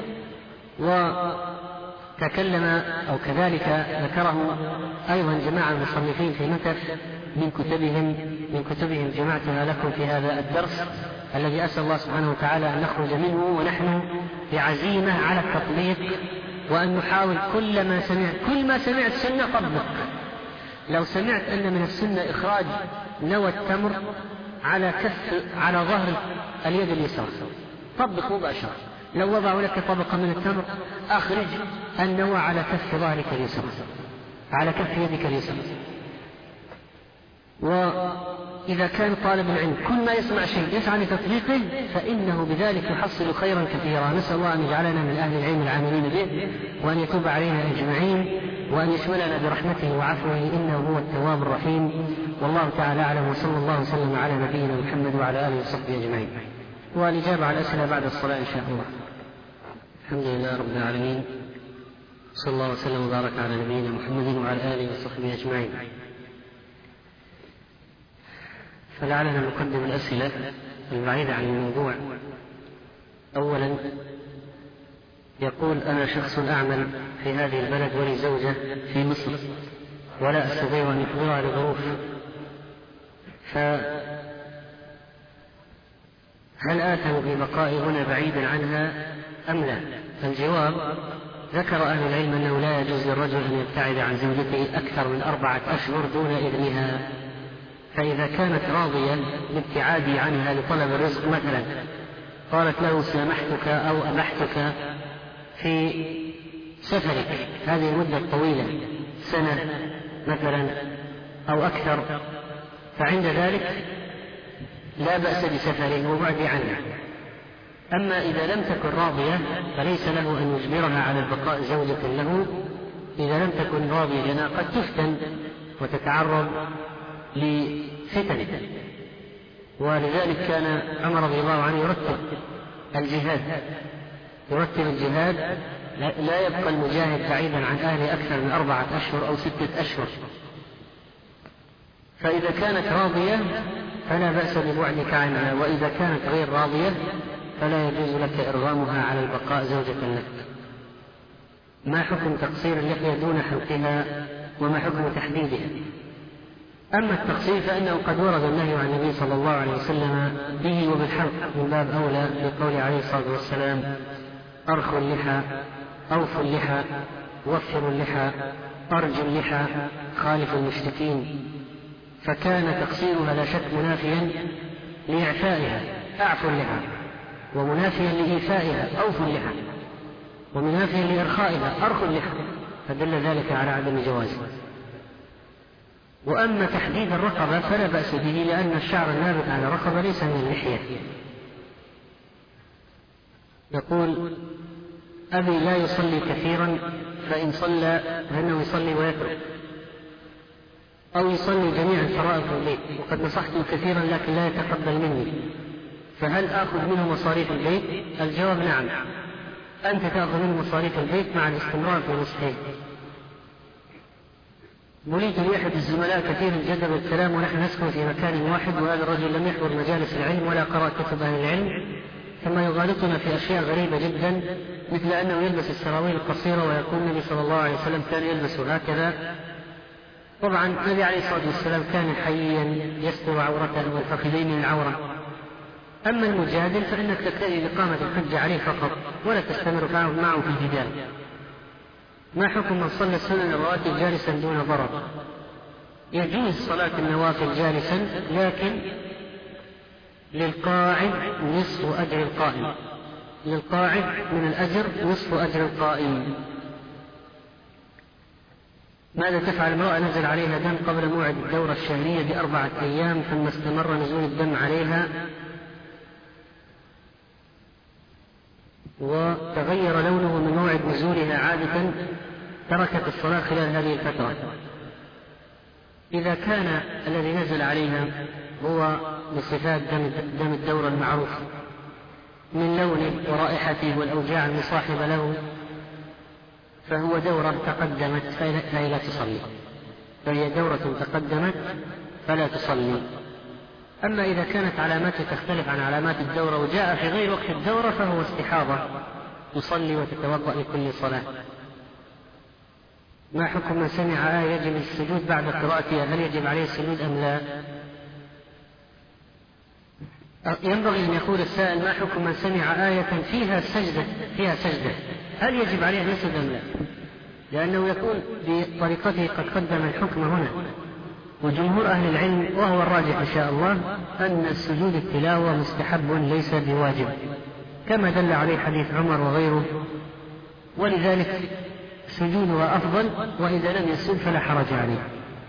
S2: وتكلم أو كذلك ذكره أيضا جماعة المصنفين في نكت من كتبهم جمعتها لكم في هذا الدرس، الذي أسأل الله سبحانه وتعالى أن نخرج منه ونحن بعزيمة على التطبيق، وأن نحاول كل ما سمعت سنة طبق. لو سمعت أن من السنة إخراج نوى التمر على ظهر اليد اليسرى، طبق مباشرة. لو وضعوا لك طبقة من التمر، أخرج النوى على كف ظهرك اليسرى، على كف يدك اليسرى. وإذا كان طالب العلم كل ما يسمع شيء يسعى لتطبيقه، فإنه بذلك يحصل خيرا كثيرا. نسأل الله أن يجعلنا من أهل العلم العاملين به، وأن يتوب علينا أجمعين، وأن يشملنا برحمته وعفوه، إنه هو التواب الرحيم. والله تعالى أعلم، وصلى الله وسلم على نبينا محمد وعلى آله وصحبه أجمعين. والإجابة على الأسئلة بعد الصلاة إن شاء الله. الحمد لله رب العالمين، صلى الله وسلم وبارك على نبينا محمد وعلى آله وصحبه أجمعين. فلعلنا نقدم الأسئلة البعيدة عن الموضوع. أولا، يقول: أنا شخص أعمل في هذه البلد ولي زوجة في مصر، ولا أستطيع أن أخبرها لظروف، فهل آثم ببقائي هنا بعيدا عنها أم لا؟ الجواب: ذكر أهل العلم أنه لا يجوز للرجل أن يبتعد عن زوجته أكثر من 4 أشهر دون إذنها، فإذا كانت راضية بابتعادي عنها لطلب الرزق مثلا، قالت له: سامحتك أو أبحتك في سفرك هذه المدة الطويلة، سنة مثلا أو أكثر، فعند ذلك لا بأس بسفره وبعد عنه. أما إذا لم تكن راضية فليس له أن يجبرها على البقاء زوجة له، إذا لم تكن راضية، لأنها قد تفتن وتتعرض لفتن. ولذلك كان عمر رضي الله عنه يرتب الجهاد، لا يبقى المجاهد بعيدا عن أهله أكثر من 4 أشهر أو 6 أشهر، فإذا كانت راضية فلا بأس ببعدك عنها، وإذا كانت غير راضية فلا يجوز لك إرغامها على البقاء زوجة لك. ما حكم تقصير اللحية دون حلقها، وما حكم تحديدها؟ أما التقصير فإنه قد ورد النهي عن النبي صلى الله عليه وسلم به وبالحلق من باب أولى، بقول عليه الصلاة والسلام: أرخوا اللحى، أوفوا اللحى، وفروا اللحى، أرجوا اللحى، خالفوا المشركين. فكان تقصيرها لا شك منافيا لإعفائها، أعفوا اللحى، ومنافيا لإيفائها، أوفوا اللحى، ومنافيا لإرخائها، أرخوا اللحى، فدل ذلك على عدم جوازه. وأما تحديد الرقبة فلا بأس به، لأن الشعر النابت على الرقبة ليس من اللحية. يقول: أبي لا يصلي كثيرا، فإن صلى فإنه يصلي ويترك، أو يصلي جميع الفرائض في البيت، وقد نصحته كثيرا لكن لا يتقبل مني، فهل آخذ منه مصاريف البيت؟ الجواب: نعم، أنت تأخذ منه مصاريف البيت مع الاستمرار في نصحه. بليت لأحد الزملاء كثير جذب الكلام ونحن نسكن في مكان واحد، وهذا الرجل لم يحضر مجالس العلم ولا قرأ كتب أهل العلم، ثم يغالطنا في أشياء غريبة جدا، مثل أنه يلبس السراويل القصيرة، ويقول النبي صلى الله عليه وسلم كان يلبس هكذا. طبعا النبي عليه الصلاة والسلام كان حيا يستر عورته والفخذين من العورة. أما المجادل فإنك تكتفي بإقامة الحجة عليه فقط، ولا تستمر معه في الجدال. ما حكم من صلى السنن الرواتب جالسا دون ضرر؟ يجوز صلاة النوافل جالسا، لكن للقاعد نصف أجر القائم، للقاعد من الأجر نصف أجر القائم. ماذا تفعل امرأة نزل عليها دم قبل موعد الدورة الشهرية ب4 أيام، ثم استمر نزول الدم عليها وتغير لونه من موعد نزولها عادة، تركت الصلاة خلال هذه الفترة؟ إذا كان الذي نزل عليها هو بصفات دم الدورة المعروف من لونه ورائحته والأوجاع المصاحبة له، فهو دورة تقدمت فهي لا تصلي، فهي دورة تقدمت فلا تصلي. أما إذا كانت علاماته تختلف عن علامات الدورة وجاء في غير وقت الدورة فهو استحاضة، تصلي وتتوضأ لكل صلاة. ما حكم من سمع آية يجب السجود بعد قراءتها، هل يجب عليه السجود أم لا؟ ينبغي أن يقول السائل: ما حكم من سمع آية فيها سجدة، هل يجب عليه أن يسجد أم لا؟ لأنه يكون بطريقته قد قدم الحكم هنا. وجمهور أهل العلم وهو الراجح إن شاء الله أن السجود التلاوة مستحب ليس بواجب، كما دل عليه حديث عمر وغيره، ولذلك سجودها أفضل، وإذا لم يسجد فلا حرج عليه.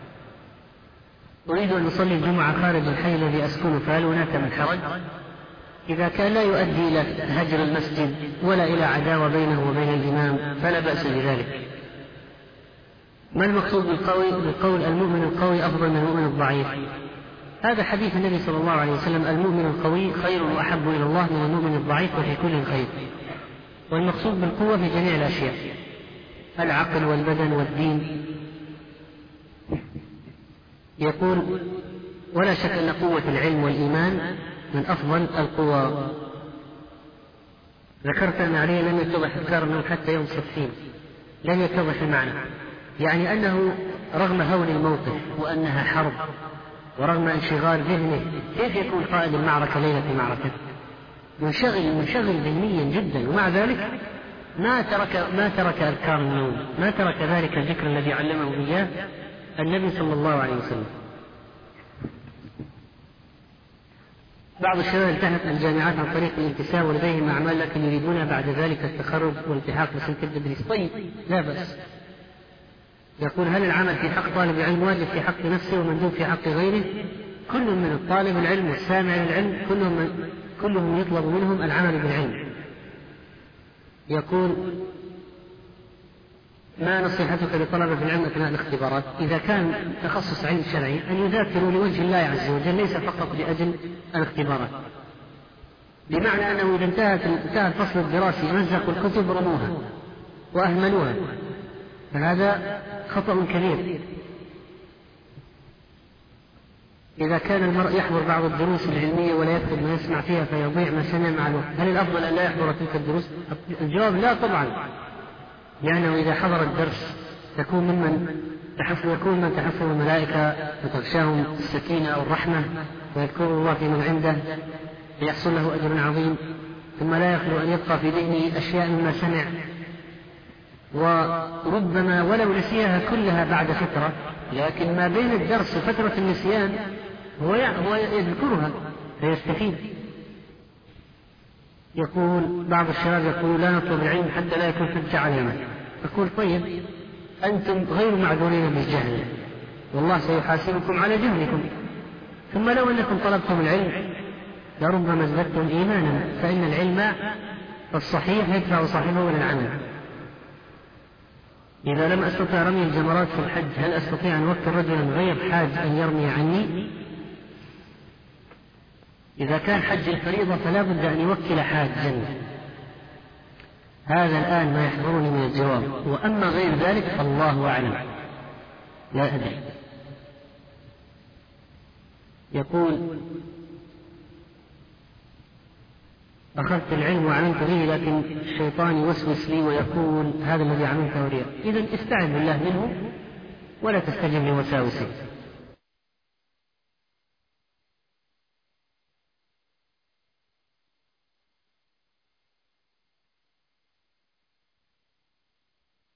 S2: أريد أن أصلي الجمعة خارج الحي الذي أسكنه، فهل هناك من حرج؟ إذا كان لا يؤدي إلى هجر المسجد ولا إلى عداوة بينه وبين الإمام فلا بأس بذلك. ما المقصود بالقول المؤمن القوي أفضل من المؤمن الضعيف؟ هذا حديث النبي صلى الله عليه وسلم: المؤمن القوي خير وأحب إلى الله من المؤمن الضعيف، وفي كل خير. والمقصود بالقوة في جميع الأشياء، العقل والبدن والدين. يقول: ولا شك أن قوة العلم والإيمان من أفضل القوى. ذكرت أن عليه لم يتضح أذكار النوم حتى يوم 60، لم يتضح المعنى، يعني أنه رغم هول الموقف وأنها حرب ورغم انشغال ذهنه، كيف يكون قائد المعركة ليلة المعركة؟ منشغل ذهنيا جدا، ومع ذلك ما ترك أذكار النوم، ما ترك ذلك الذكر الذي علمه إياه النبي صلى الله عليه وسلم. بعض الشباب التحق الجامعات عن طريق الانتساب ولديهم أعمال لكن يريدون بعد ذلك التخرج والالتحاق بسلك التدريس. طيب، لا بأس. يقول: هل العمل في حق طالب العلم واجب في حق نفسه ومندوب في حق غيره؟ كل من الطالب العلم والسامع للعلم كلهم يطلب منهم العمل بالعلم. يقول: ما نصيحتك لطلبة العلم أثناء الاختبارات؟ إذا كان تخصص علم شرعي أن يذاكروا لوجه الله عز وجل ليس فقط لأجل الاختبارات، بمعنى أنه إذا انتهى الفصل الدراسي مزقوا الكتب رموها وأهملوها، فهذا خطأ كبير. إذا كان المرء يحضر بعض الدروس العلمية ولا يكتب ما يسمع فيها فيضيع ما سمع مع الوقت، هل الأفضل أن لا يحضر تلك الدروس؟ الجواب لا طبعا، لأنه إذا حضر الدرس يكون من تحفظ الملائكة وتغشاهم السكينة أو الرحمة ويذكر الله في من عنده ليحصل له أجر عظيم، ثم لا يخلو أن يبقى في ذهنه أشياء مما سمع، وربما ولو نسيها كلها بعد فترة، لكن ما بين الدرس وفترة النسيان هو يذكرها فيستفيد. يقول بعض الشباب يقول لا نطلب العلم حتى لا يكون حجة علينا. أقول طيب أنتم غير معذورين بالجهل، والله سيحاسبكم على جهلكم، ثم لو أنكم طلبتم العلم لربما ازددتم إيمانا، فإن العلم الصحيح يدفع صاحبه إلى العمل. إذا لم أستطع رمي الجمرات في الحج هل أستطيع أن أوكل رجلا غير حاج أن يرمي عني؟ إذا كان حج الفريضة فلا بد أن يوكل حاجا، هذا الآن ما يحضرني من الجواب، وأما غير ذلك فالله أعلم لا أدري. يقول أخذت العلم وعملت به لكن الشيطان يوسوس لي ويقول هذا الذي عملته رياء. إذن استعذ بالله منه ولا تستجب لوساوسه.